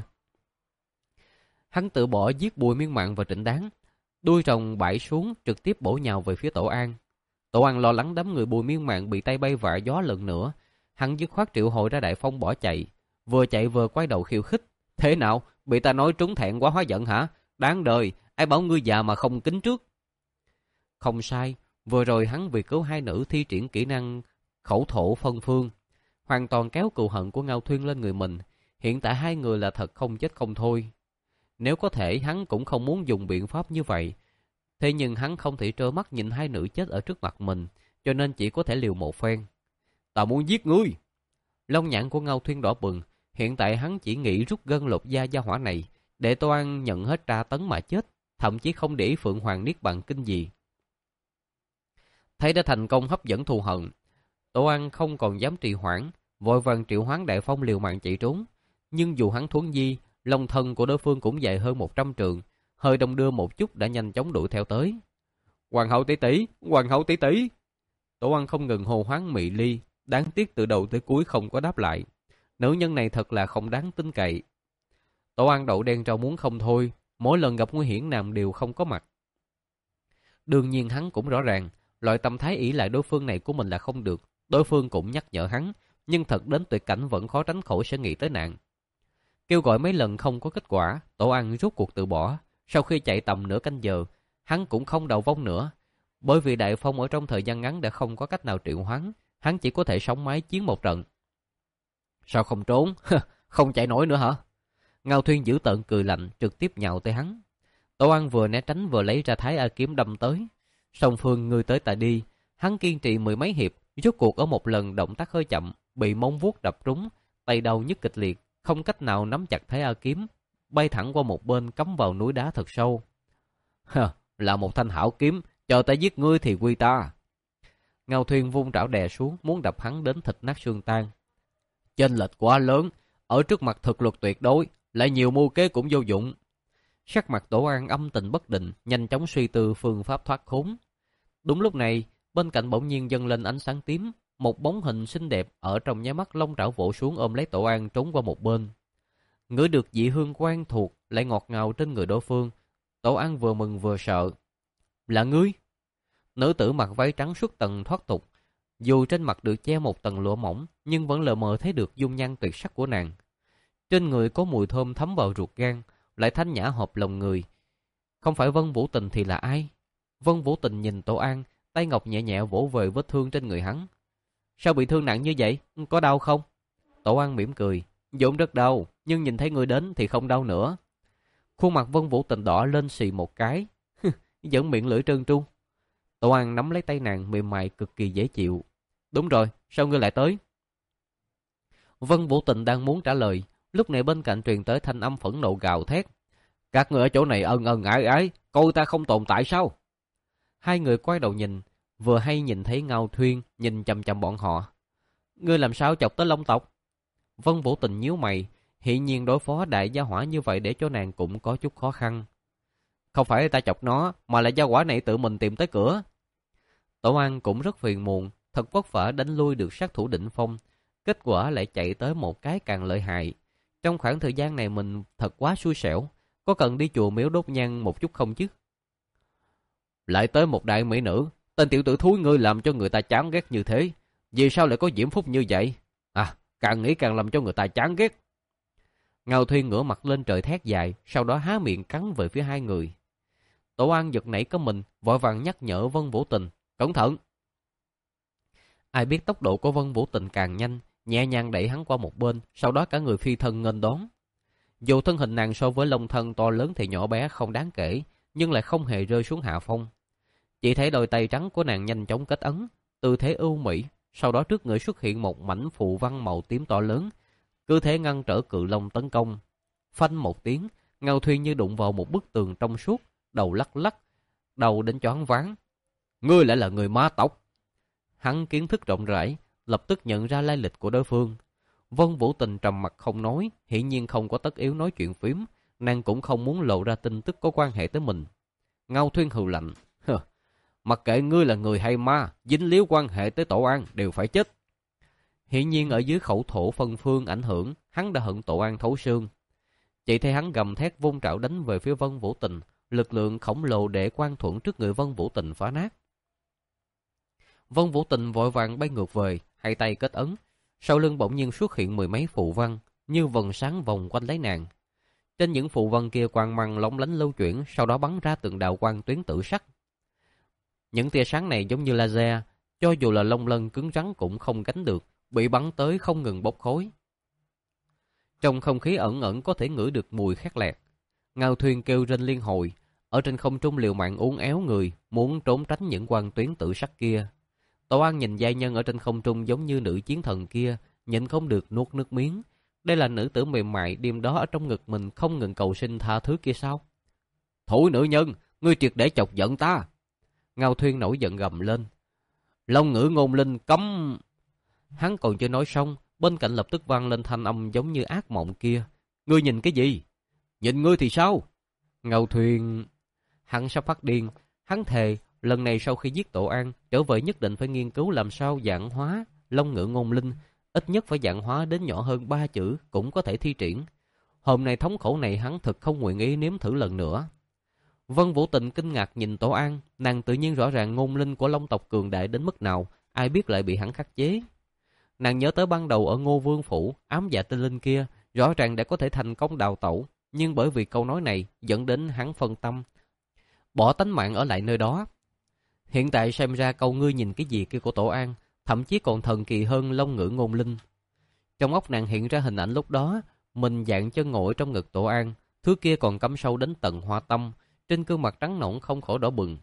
[SPEAKER 1] Hắn tự bỏ giết Bùi Miên Mạn và Trịnh Đáng, đuôi rồng bãi xuống trực tiếp bổ nhào về phía Tổ An. Tổ An lo lắng đám người Bùi Miên Mạn bị tay bay vạ gió lần nữa, hắn dứt khoát triệu hồi ra đại phong bỏ chạy, vừa chạy vừa quay đầu khiêu khích. Thế nào, bị ta nói trúng thẹn quá hóa giận hả? Đáng đời, ai bảo ngươi già mà không kính trước. Không sai, vừa rồi hắn vì cứu hai nữ thi triển kỹ năng khẩu thổ phân phương, hoàn toàn kéo cừu hận của Ngao Thuyên lên người mình. Hiện tại hai người là thật không chết không thôi. Nếu có thể hắn cũng không muốn dùng biện pháp như vậy. Thế nhưng hắn không thể trơ mắt nhìn hai nữ chết ở trước mặt mình, cho nên chỉ có thể liều một phen. Ta muốn giết ngươi! Lông nhãn của Ngao Thuyên đỏ bừng, hiện tại hắn chỉ nghĩ rút gân lột da gia hỏa này, để Tô An nhận hết tra tấn mà chết, thậm chí không để ý Phượng Hoàng Niết Bàn Kinh gì. Thấy đã thành công hấp dẫn thù hận, Tổ An không còn dám trì hoãn, vội vàng triệu hoán đại phong liều mạng chạy trốn. Nhưng dù hắn thuấn di, long thân của đối phương cũng dài hơn một trăm trượng, hơi đông đưa một chút đã nhanh chóng đuổi theo tới. Hoàng hậu tỷ tỷ, hoàng hậu tỷ tỷ! Tổ An không ngừng hô hoán Mị Ly, đáng tiếc từ đầu tới cuối không có đáp lại. Nữ nhân này thật là không đáng tin cậy. Tổ An đậu đen rau muốn không thôi, mỗi lần gặp nguy hiểm nàng đều không có mặt. Đương nhiên hắn cũng rõ ràng, loại tâm thái ỷ lại đối phương này của mình là không được. Đối phương cũng nhắc nhở hắn, nhưng thật đến tuyệt cảnh vẫn khó tránh khỏi sẽ nghĩ tới nạn. Kêu gọi mấy lần không có kết quả, Tổ An rút cuộc từ bỏ. Sau khi chạy tầm nửa canh giờ, hắn cũng không đầu vong nữa. Bởi vì đại phong ở trong thời gian ngắn đã không có cách nào triệu hoán, hắn chỉ có thể sống mái chiến một trận. Sao không trốn? Không chạy nổi nữa hả? Ngao Thuyên dữ tợn cười lạnh, trực tiếp nhào tới hắn. Tổ An vừa né tránh vừa lấy ra Thái A kiếm đâm tới. Song phương ngươi tới ta đi, hắn kiên trì mười mấy hiệp, rốt cuộc ở một lần động tác hơi chậm, bị móng vuốt đập trúng, tay đau nhức kịch liệt, không cách nào nắm chặt Thái A kiếm, bay thẳng qua một bên cắm vào núi đá thật sâu. Hờ, là một thanh hảo kiếm, chờ ta giết ngươi thì quy ta. Ngao Thuyên vung trảo đè xuống, muốn đập hắn đến thịt nát xương tan. Chênh lệch quá lớn, ở trước mặt thực lực tuyệt đối, lại nhiều mưu kế cũng vô dụng. Sắc mặt Tổ An âm tình bất định, nhanh chóng suy tư phương pháp thoát khốn. Đúng lúc này, bên cạnh bỗng nhiên dâng lên ánh sáng tím, một bóng hình xinh đẹp ở trong nháy mắt long trảo vỗ xuống ôm lấy Tổ An trốn qua một bên. Ngửi được dị hương quen thuộc lại ngọt ngào trên người đối phương, Tổ An vừa mừng vừa sợ. Là ngươi? Nữ tử mặc váy trắng xuất tầng thoát tục, dù trên mặt được che một tầng lụa mỏng, nhưng vẫn lờ mờ thấy được dung nhan tuyệt sắc của nàng. Trên người có mùi thơm thấm vào ruột gan, lại thanh nhã hợp lòng người. Không phải Vân Vũ Tình thì là ai? Vân Vũ Tình nhìn Tổ An, tay ngọc nhẹ nhẹ vỗ về vết thương trên người hắn. Sao bị thương nặng như vậy? Có đau không? Tổ An mỉm cười. Vốn rất đau, nhưng nhìn thấy ngươi đến thì không đau nữa. Khuôn mặt Vân Vũ Tình đỏ lên xì một cái, vẫn miệng lưỡi trơn tru. Tổ An nắm lấy tay nàng mềm mại cực kỳ dễ chịu. Đúng rồi, sao ngươi lại tới? Vân Vũ Tình đang muốn trả lời, lúc này bên cạnh truyền tới thanh âm phẫn nộ gào thét. Các người ở chỗ này ân ân ái ái, coi ta không tồn tại sao? Hai người quay đầu nhìn, vừa hay nhìn thấy Ngao Thuyên nhìn chằm chằm bọn họ. Ngươi làm sao chọc tới Long tộc? Vân Vũ Tình nhíu mày, hiện nhiên đối phó đại gia hỏa như vậy để cho nàng cũng có chút khó khăn. Không phải ta chọc nó, mà là gia hỏa này tự mình tìm tới cửa. Tổ An cũng rất phiền muộn, thật vất vả đánh lui được sát thủ đỉnh phong, kết quả lại chạy tới một cái càng lợi hại. Trong khoảng thời gian này mình thật quá xui xẻo, có cần đi chùa miếu đốt nhang một chút không chứ? Lại tới một đại mỹ nữ, tên tiểu tử thúi ngươi làm cho người ta chán ghét như thế. Vì sao lại có diễm phúc như vậy? À, càng nghĩ càng làm cho người ta chán ghét. Ngao Thuyên ngửa mặt lên trời thét dài, sau đó há miệng cắn về phía hai người. Tổ An giật nảy có mình, vội vàng nhắc nhở Vân Vũ Tình, cẩn thận. Ai biết tốc độ của Vân Vũ Tình càng nhanh, nhẹ nhàng đẩy hắn qua một bên, sau đó cả người phi thân nghênh đón. Dù thân hình nàng so với lông thân to lớn thì nhỏ bé không đáng kể, nhưng lại không hề rơi xuống hạ phong. Chỉ thấy đôi tay trắng của nàng nhanh chóng kết ấn, tư thế ưu mỹ, sau đó trước người xuất hiện một mảnh phù văn màu tím to lớn, cứ thế ngăn trở cự long tấn công. Phanh một tiếng, Ngao Thuyên như đụng vào một bức tường trong suốt, đầu lắc lắc, đầu đến choáng váng. Ngươi lại là người ma tộc? Hắn kiến thức rộng rãi, lập tức nhận ra lai lịch của đối phương. Vân Vũ Tình trầm mặt không nói, hiển nhiên không có tất yếu nói chuyện phím, nàng cũng không muốn lộ ra tin tức có quan hệ tới mình. Ngao Thuyên hừ lạnh, mặc kệ ngươi là người hay ma, dính líu quan hệ tới Tổ An đều phải chết. Hiển nhiên ở dưới khẩu thổ phân phương ảnh hưởng, hắn đã hận Tổ An thấu xương. Chỉ thấy hắn gầm thét vung trảo đánh về phía Vân Vũ Tình, lực lượng khổng lồ để Quan Thuẫn trước người Vân Vũ Tình phá nát. Vân Vũ Tình vội vàng bay ngược về, hai tay kết ấn, sau lưng bỗng nhiên xuất hiện mười mấy phù văn, như vầng sáng vòng quanh lấy nàng. Trên những phù văn kia quang mang lóng lánh lưu chuyển, sau đó bắn ra từng đạo quang tuyến tử sắc. Những tia sáng này giống như laser, cho dù là lông lân cứng rắn cũng không gánh được, bị bắn tới không ngừng bốc khói. Trong không khí ẩn ẩn có thể ngửi được mùi khét lẹt. Ngao Thuyên kêu rên liên hồi, ở trên không trung liều mạng uốn éo người, muốn trốn tránh những quang tuyến tử sắc kia. Tổ An nhìn giai nhân ở trên không trung giống như nữ chiến thần kia, nhịn không được nuốt nước miếng. Đây là nữ tử mềm mại đêm đó ở trong ngực mình không ngừng cầu xin tha thứ kia sao? Thối nữ nhân, ngươi triệt để chọc giận ta! Ngao Thuyên nổi giận gầm lên. Long ngữ ngôn linh cấm! Hắn còn chưa nói xong, bên cạnh lập tức vang lên thanh âm giống như ác mộng kia. Ngươi nhìn cái gì? Nhìn ngươi thì sao? Ngao Thuyên... Hắn sắp phát điên. Hắn thề, lần này sau khi giết Tổ An, trở về nhất định phải nghiên cứu làm sao dạng hóa Long ngữ ngôn linh. Ít nhất phải dạng hóa đến nhỏ hơn ba chữ cũng có thể thi triển. Hôm nay thống khổ này hắn thực không nguyện ý nếm thử lần nữa. Vân Vũ Tình kinh ngạc nhìn Tổ An, nàng tự nhiên rõ ràng ngôn linh của Long tộc cường đại đến mức nào, ai biết lại bị hắn khắc chế. Nàng nhớ tới ban đầu ở Ngô Vương Phủ, ám dạ tinh linh kia, rõ ràng đã có thể thành công đào tẩu, nhưng bởi vì câu nói này dẫn đến hắn phân tâm, bỏ tánh mạng ở lại nơi đó. Hiện tại xem ra câu ngươi nhìn cái gì kia của Tổ An, thậm chí còn thần kỳ hơn Long ngữ ngôn linh. Trong óc nàng hiện ra hình ảnh lúc đó, mình dạng chân ngồi trong ngực Tổ An, thứ kia còn cắm sâu đến tận hoa tâm, trên gương mặt trắng nõn không khỏi đỏ bừng.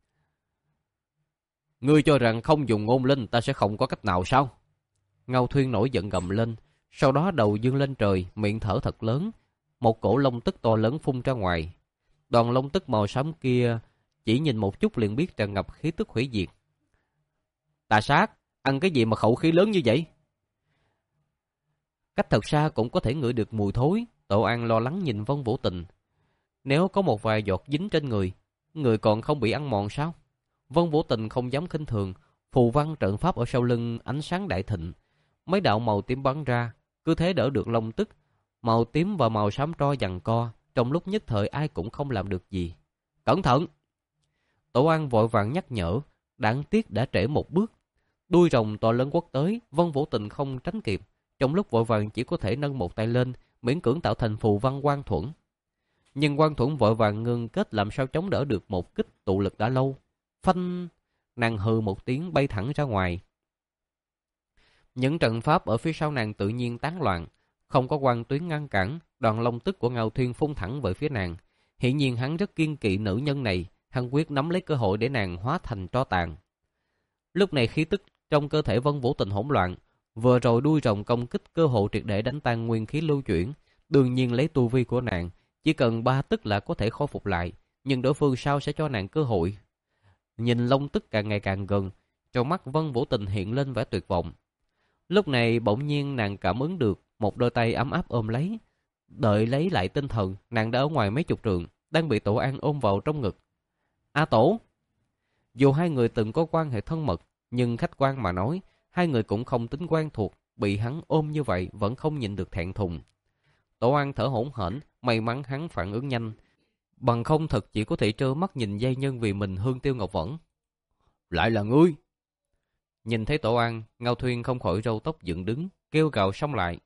[SPEAKER 1] Ngươi cho rằng không dùng ngôn linh ta sẽ không có cách nào sao? Ngao Thuyên nổi giận gầm lên, sau đó đầu dương lên trời, miệng thở thật lớn, một cổ lông tức to lớn phun ra ngoài. Đoàn lông tức màu xám kia chỉ nhìn một chút liền biết tràn ngập khí tức hủy diệt. Tà sát, ăn cái gì mà khẩu khí lớn như vậy? Cách thật xa cũng có thể ngửi được mùi thối. Tổ An lo lắng nhìn Vân Vũ Tình. Nếu có một vài giọt dính trên người, người còn không bị ăn mòn sao? Vân Vũ Tình không dám khinh thường, phù văn trận pháp ở sau lưng ánh sáng đại thịnh, mấy đạo màu tím bắn ra, cứ thế đỡ được lông tức. Màu tím và màu xám tro giằng co, trong lúc nhất thời ai cũng không làm được gì. Cẩn thận! Tổ An vội vàng nhắc nhở, đáng tiếc đã trễ một bước. Đuôi rồng to lớn quất tới, Vân Vũ Tình không tránh kịp, trong lúc vội vàng chỉ có thể nâng một tay lên, miễn cưỡng tạo thành phù văn quang thuẫn. Nhưng quang thuẫn vội vàng ngưng kết làm sao chống đỡ được một kích tụ lực đã lâu. Phanh! Nàng hừ một tiếng bay thẳng ra ngoài. Những trận pháp ở phía sau nàng tự nhiên tán loạn, không có quang tuyến ngăn cản, Đoàn long tức của Ngao Thuyên phun thẳng về phía nàng. Hiển nhiên hắn rất kiên kỵ nữ nhân này, hắn quyết nắm lấy cơ hội để nàng hóa thành tro tàn. Lúc này khí tức trong cơ thể Vân Vũ Tình hỗn loạn, vừa rồi đuôi rồng công kích cơ hội triệt để đánh tan nguyên khí lưu chuyển, đương nhiên lấy tu vi của nàng, chỉ cần ba tức là có thể khôi phục lại, nhưng đối phương sao sẽ cho nàng cơ hội? Nhìn long tức càng ngày càng gần, trong mắt Vân Vũ Tình hiện lên vẻ tuyệt vọng. Lúc này bỗng nhiên nàng cảm ứng được một đôi tay ấm áp ôm lấy. Đợi lấy lại tinh thần, nàng đã ở ngoài mấy chục trượng, đang bị Tổ An ôm vào trong ngực. A Tổ! Dù hai người từng có quan hệ thân mật, nhưng khách quan mà nói, hai người cũng không tính quen thuộc, bị hắn ôm như vậy vẫn không nhịn được thẹn thùng. Tổ An thở hổn hển, may mắn hắn phản ứng nhanh, bằng không thật chỉ có thể trơ mắt nhìn giai nhân vì mình hương tiêu ngọc vẫn. Lại là ngươi! Nhìn thấy Tổ An, Ngao Thuyên không khỏi râu tóc dựng đứng, kêu gào xông lại.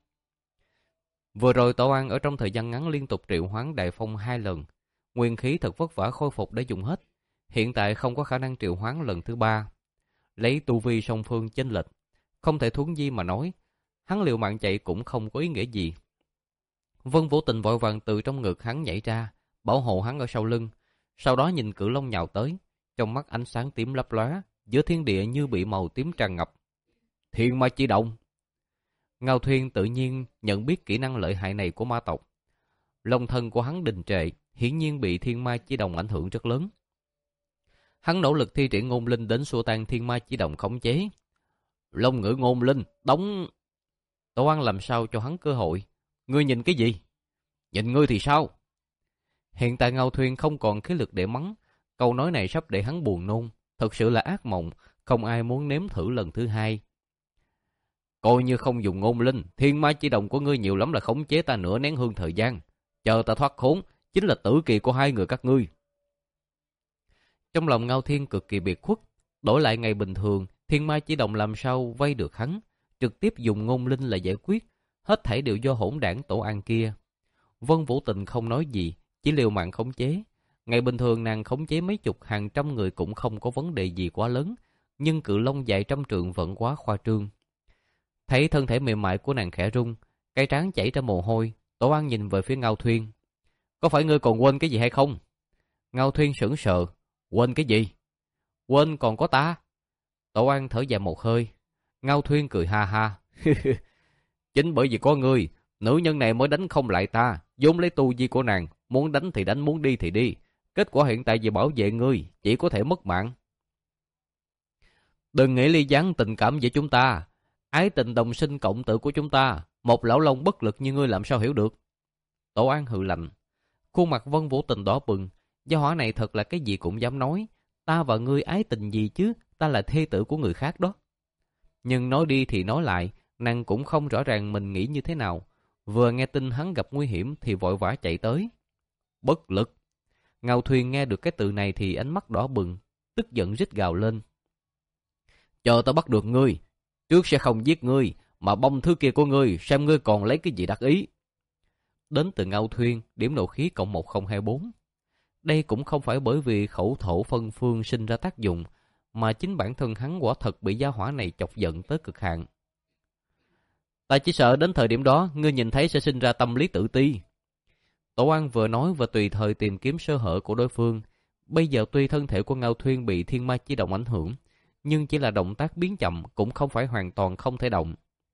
[SPEAKER 1] Vừa rồi Tổ An ở trong thời gian ngắn liên tục triệu hoán đại phong hai lần, nguyên khí thật vất vả khôi phục để dùng hết, hiện tại không có khả năng triệu hoán lần thứ ba. Lấy tu vi song phương chênh lệch, không thể thuấn di mà nói, hắn liều mạng chạy cũng không có ý nghĩa gì. Vân Vũ Tình vội vàng từ trong ngực hắn nhảy ra, bảo hộ hắn ở sau lưng, sau đó nhìn Cự Long nhào tới, trong mắt ánh sáng tím lấp lóe, giữa thiên địa như bị màu tím tràn ngập. Thiên Ma Chi Động! Ngao Thuyên tự nhiên nhận biết kỹ năng lợi hại này của ma tộc. Long thân của hắn đình trệ, hiển nhiên bị Thiên Ma Chi Động ảnh hưởng rất lớn. Hắn nỗ lực thi triển ngôn linh đến xua tan Thiên Ma Chi Động khống chế. Long ngữ ngôn linh, đóng... Tổ An làm sao cho hắn cơ hội? Ngươi nhìn cái gì? Nhìn ngươi thì sao? Hiện tại Ngao Thuyên không còn khí lực để mắng, câu nói này sắp để hắn buồn nôn, thật sự là ác mộng, không ai muốn nếm thử lần thứ hai. Coi như không dùng ngôn linh, Thiên Ma Chi Động của ngươi nhiều lắm là khống chế ta nửa nén hương thời gian, chờ ta thoát khốn, chính là tử kỳ của hai người các ngươi. Trong lòng Ngao Thiên cực kỳ biệt khuất, đổi lại ngày bình thường, Thiên Ma Chi Động làm sao vây được hắn, trực tiếp dùng ngôn linh là giải quyết, hết thảy đều do hỗn đảng Tổ An kia. Vân Vũ Tình không nói gì, chỉ liều mạng khống chế. Ngày bình thường nàng khống chế mấy chục hàng trăm người cũng không có vấn đề gì quá lớn, nhưng Cự Long dài trăm trượng vẫn quá khoa trương. Thấy thân thể mềm mại của nàng khẽ rung, cái trán chảy ra mồ hôi, Tổ An nhìn về phía Ngao Thuyên. Có phải ngươi còn quên cái gì hay không? Ngao Thuyên sững sờ. Quên cái gì? Quên còn có ta. Tổ An thở dài một hơi. Ngao Thuyên cười ha ha. Chính bởi vì có ngươi, nữ nhân này mới đánh không lại ta, vốn lấy tu vi của nàng, muốn đánh thì đánh, muốn đi thì đi. Kết quả hiện tại vì bảo vệ ngươi, chỉ có thể mất mạng. Đừng nghĩ ly gián tình cảm giữa chúng ta, ái tình đồng sinh cộng tử của chúng ta, một lão long bất lực như ngươi làm sao hiểu được? Tổ An hừ lạnh. Khuôn mặt Vân Vũ Tình đỏ bừng. Gia hỏa này thật là cái gì cũng dám nói. Ta và ngươi ái tình gì chứ, ta là thê tử của người khác đó. Nhưng nói đi thì nói lại, nàng cũng không rõ ràng mình nghĩ như thế nào. Vừa nghe tin hắn gặp nguy hiểm thì vội vã chạy tới. Bất lực. Ngao Thuyên nghe được cái từ này thì ánh mắt đỏ bừng, tức giận rít gào lên. Chờ ta bắt được ngươi, trước sẽ không giết ngươi, mà bông thứ kia của ngươi, xem ngươi còn lấy cái gì đắc ý. Đến từ Ngao Thuyên, điểm nộ khí cộng một không hai bốn. Đây cũng không phải bởi vì khẩu thổ phân phương sinh ra tác dụng, mà chính bản thân hắn quả thật bị gia hỏa này chọc giận tới cực hạn. Ta chỉ sợ đến thời điểm đó, ngươi nhìn thấy sẽ sinh ra tâm lý tự ti. Tổ An vừa nói vừa tùy thời tìm kiếm sơ hở của đối phương. Bây giờ tuy thân thể của Ngao Thuyên bị Thiên Ma Chi Động ảnh hưởng, nhưng chỉ là động tác biến chậm, cũng không phải hoàn toàn không thể động.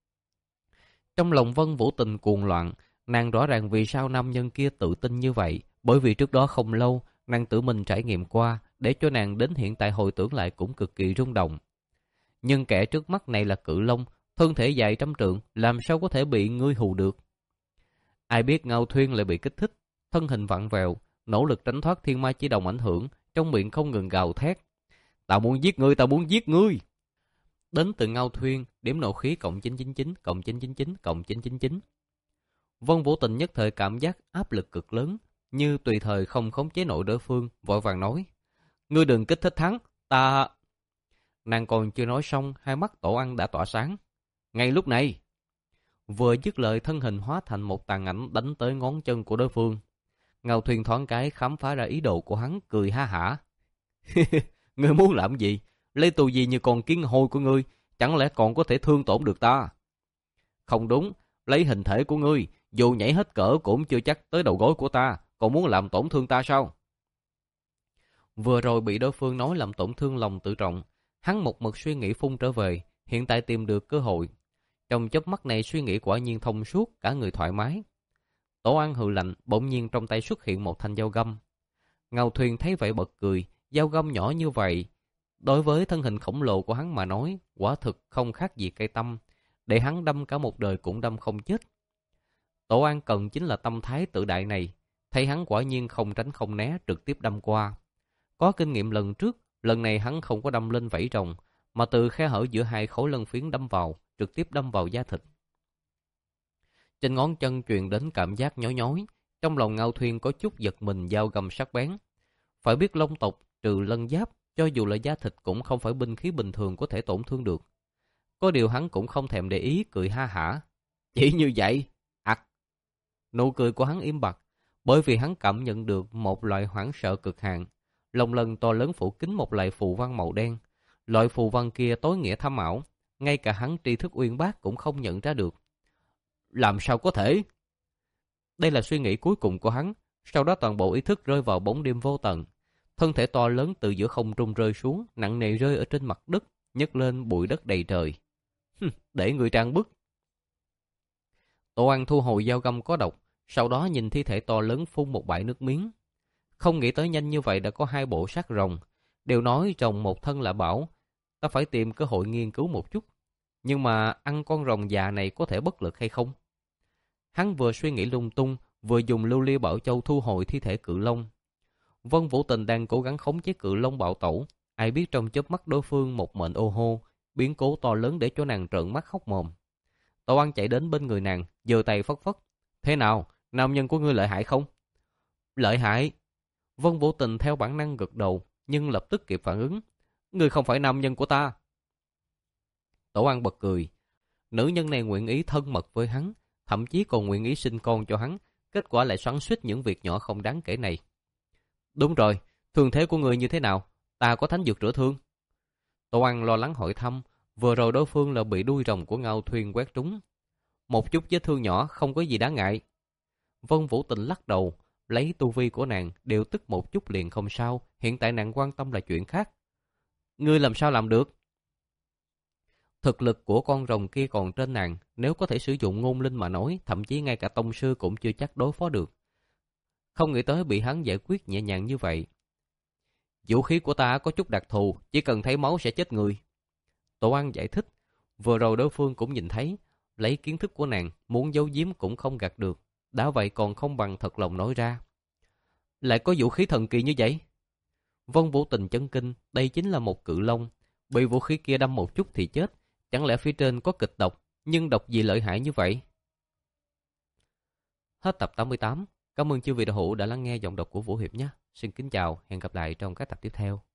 [SPEAKER 1] Trong lòng Vân Vũ Tình cuồng loạn, nàng rõ ràng vì sao nam nhân kia tự tin như vậy, bởi vì trước đó không lâu, nàng tự mình trải nghiệm qua, để cho nàng đến hiện tại hồi tưởng lại cũng cực kỳ rung động. Nhưng kẻ trước mắt này là Cự Long, thân thể dài trăm trượng, làm sao có thể bị ngươi hù được? Ai biết Ngao Thuyên lại bị kích thích, thân hình vặn vẹo, nỗ lực tránh thoát Thiên Ma Chi Động ảnh hưởng, trong miệng không ngừng gào thét. Ta muốn giết ngươi, ta muốn giết ngươi! Đến từ Ngao Thuyên, điểm nộ khí cộng chín chín chín, cộng chín chín chín, cộng chín chín chín. Vân Vũ Tình nhất thời cảm giác áp lực cực lớn, như tùy thời không khống chế nổi đối phương, vội vàng nói. Ngươi đừng kích thích hắn, ta... Nàng còn chưa nói xong, hai mắt Tổ An đã tỏa sáng. Ngay lúc này, vừa dứt lời thân hình hóa thành một tàn ảnh đánh tới ngón chân của đối phương. Ngao Thuyên thoáng cái khám phá ra ý đồ của hắn, cười ha hả. Ngươi muốn làm gì? Lấy tù gì như con kiến hôi của ngươi, chẳng lẽ còn có thể thương tổn được ta? Không đúng, lấy hình thể của ngươi, Dù nhảy hết cỡ cũng chưa chắc tới đầu gối của ta, còn muốn làm tổn thương ta sao? Vừa rồi bị đối phương nói làm tổn thương lòng tự trọng, hắn một mực suy nghĩ phun trở về, hiện tại tìm được cơ hội. Trong chớp mắt này suy nghĩ quả nhiên thông suốt, cả người thoải mái. Tổ An hừ lạnh, bỗng nhiên trong tay xuất hiện một thanh dao găm. Ngao Thuyền thấy vậy bật cười, dao găm nhỏ như vậy, đối với thân hình khổng lồ của hắn mà nói, quả thực không khác gì cây tăm, để hắn đâm cả một đời cũng đâm không chết. Tổ An cần chính là tâm thái tự đại này, thấy hắn quả nhiên không tránh không né, trực tiếp đâm qua. Có kinh nghiệm lần trước, lần này hắn không có đâm lên vảy rồng, mà từ khe hở giữa hai khối lân phiến đâm vào, trực tiếp đâm vào da thịt. Trên ngón chân truyền đến cảm giác nhói nhói, trong lòng Ngao Thuyền có chút giật mình dao găm sắc bén. Phải biết long tộc trừ lân giáp, cho dù là da thịt cũng không phải binh khí bình thường có thể tổn thương được. Có điều hắn cũng không thèm để ý, cười ha hả. Chỉ như vậy? Ặc! Nụ cười của hắn im bặt, bởi vì hắn cảm nhận được một loại hoảng sợ cực hạn. Lòng lần to lớn phủ kín một loại phù văn màu đen. Loại phù văn kia tối nghĩa thâm ảo, ngay cả hắn tri thức uyên bác cũng không nhận ra được. Làm sao có thể? Đây là suy nghĩ cuối cùng của hắn, sau đó toàn bộ ý thức rơi vào bóng đêm vô tận. Thân thể to lớn từ giữa không trung rơi xuống, nặng nề rơi ở trên mặt đất, nhấc lên bụi đất đầy trời. Để người trang bức. Tổ An thu hồi dao găm có độc, sau đó nhìn thi thể to lớn phun một bãi nước miếng. Không nghĩ tới nhanh như vậy đã có hai bộ xác rồng. Đều nói rồng một thân là bảo, ta phải tìm cơ hội nghiên cứu một chút. Nhưng mà ăn con rồng già này có thể bất lực hay không? Hắn vừa suy nghĩ lung tung, vừa dùng lưu ly bảo châu thu hồi thi thể cự long. Vân Vũ Tình đang cố gắng khống chế cự long bạo tẩu. Ai biết trong chớp mắt đối phương một mệnh ô hô, biến cố to lớn để cho nàng trợn mắt khóc mồm. Tổ An chạy đến bên người nàng, giơ tay phất phất. Thế nào, nam nhân của ngươi lợi hại không? Lợi hại. Vân Vũ Tình theo bản năng gật đầu, nhưng lập tức kịp phản ứng. Ngươi không phải nam nhân của ta. Tổ An bật cười. Nữ nhân này nguyện ý thân mật với hắn, thậm chí còn nguyện ý sinh con cho hắn, kết quả lại xoắn xuýt những việc nhỏ không đáng kể này. Đúng rồi, thương thế của người như thế nào? Ta có thánh dược chữa thương. Tổ An lo lắng hỏi thăm, vừa rồi đối phương là bị đuôi rồng của Ngao Thuyền quét trúng. Một chút vết thương nhỏ, không có gì đáng ngại. Vân Vũ Tình lắc đầu, lấy tu vi của nàng, đều tức một chút liền không sao, hiện tại nàng quan tâm là chuyện khác. Ngươi làm sao làm được? Thực lực của con rồng kia còn trên nàng, nếu có thể sử dụng ngôn linh mà nói, thậm chí ngay cả tông sư cũng chưa chắc đối phó được. Không nghĩ tới bị hắn giải quyết nhẹ nhàng như vậy. Vũ khí của ta có chút đặc thù, chỉ cần thấy máu sẽ chết người. Tổ An giải thích, vừa rồi đối phương cũng nhìn thấy, lấy kiến thức của nàng, muốn giấu giếm cũng không gạt được, đã vậy còn không bằng thật lòng nói ra. Lại có vũ khí thần kỳ như vậy? Vân Vũ Tình chấn kinh, đây chính là một cự long, bị vũ khí kia đâm một chút thì chết, chẳng lẽ phía trên có kịch độc, nhưng độc gì lợi hại như vậy? Hết tập tám mươi tám. Cảm ơn chư vị đạo hữu đã lắng nghe giọng đọc của Vũ Hiệp nhé. Xin kính chào, hẹn gặp lại trong các tập tiếp theo.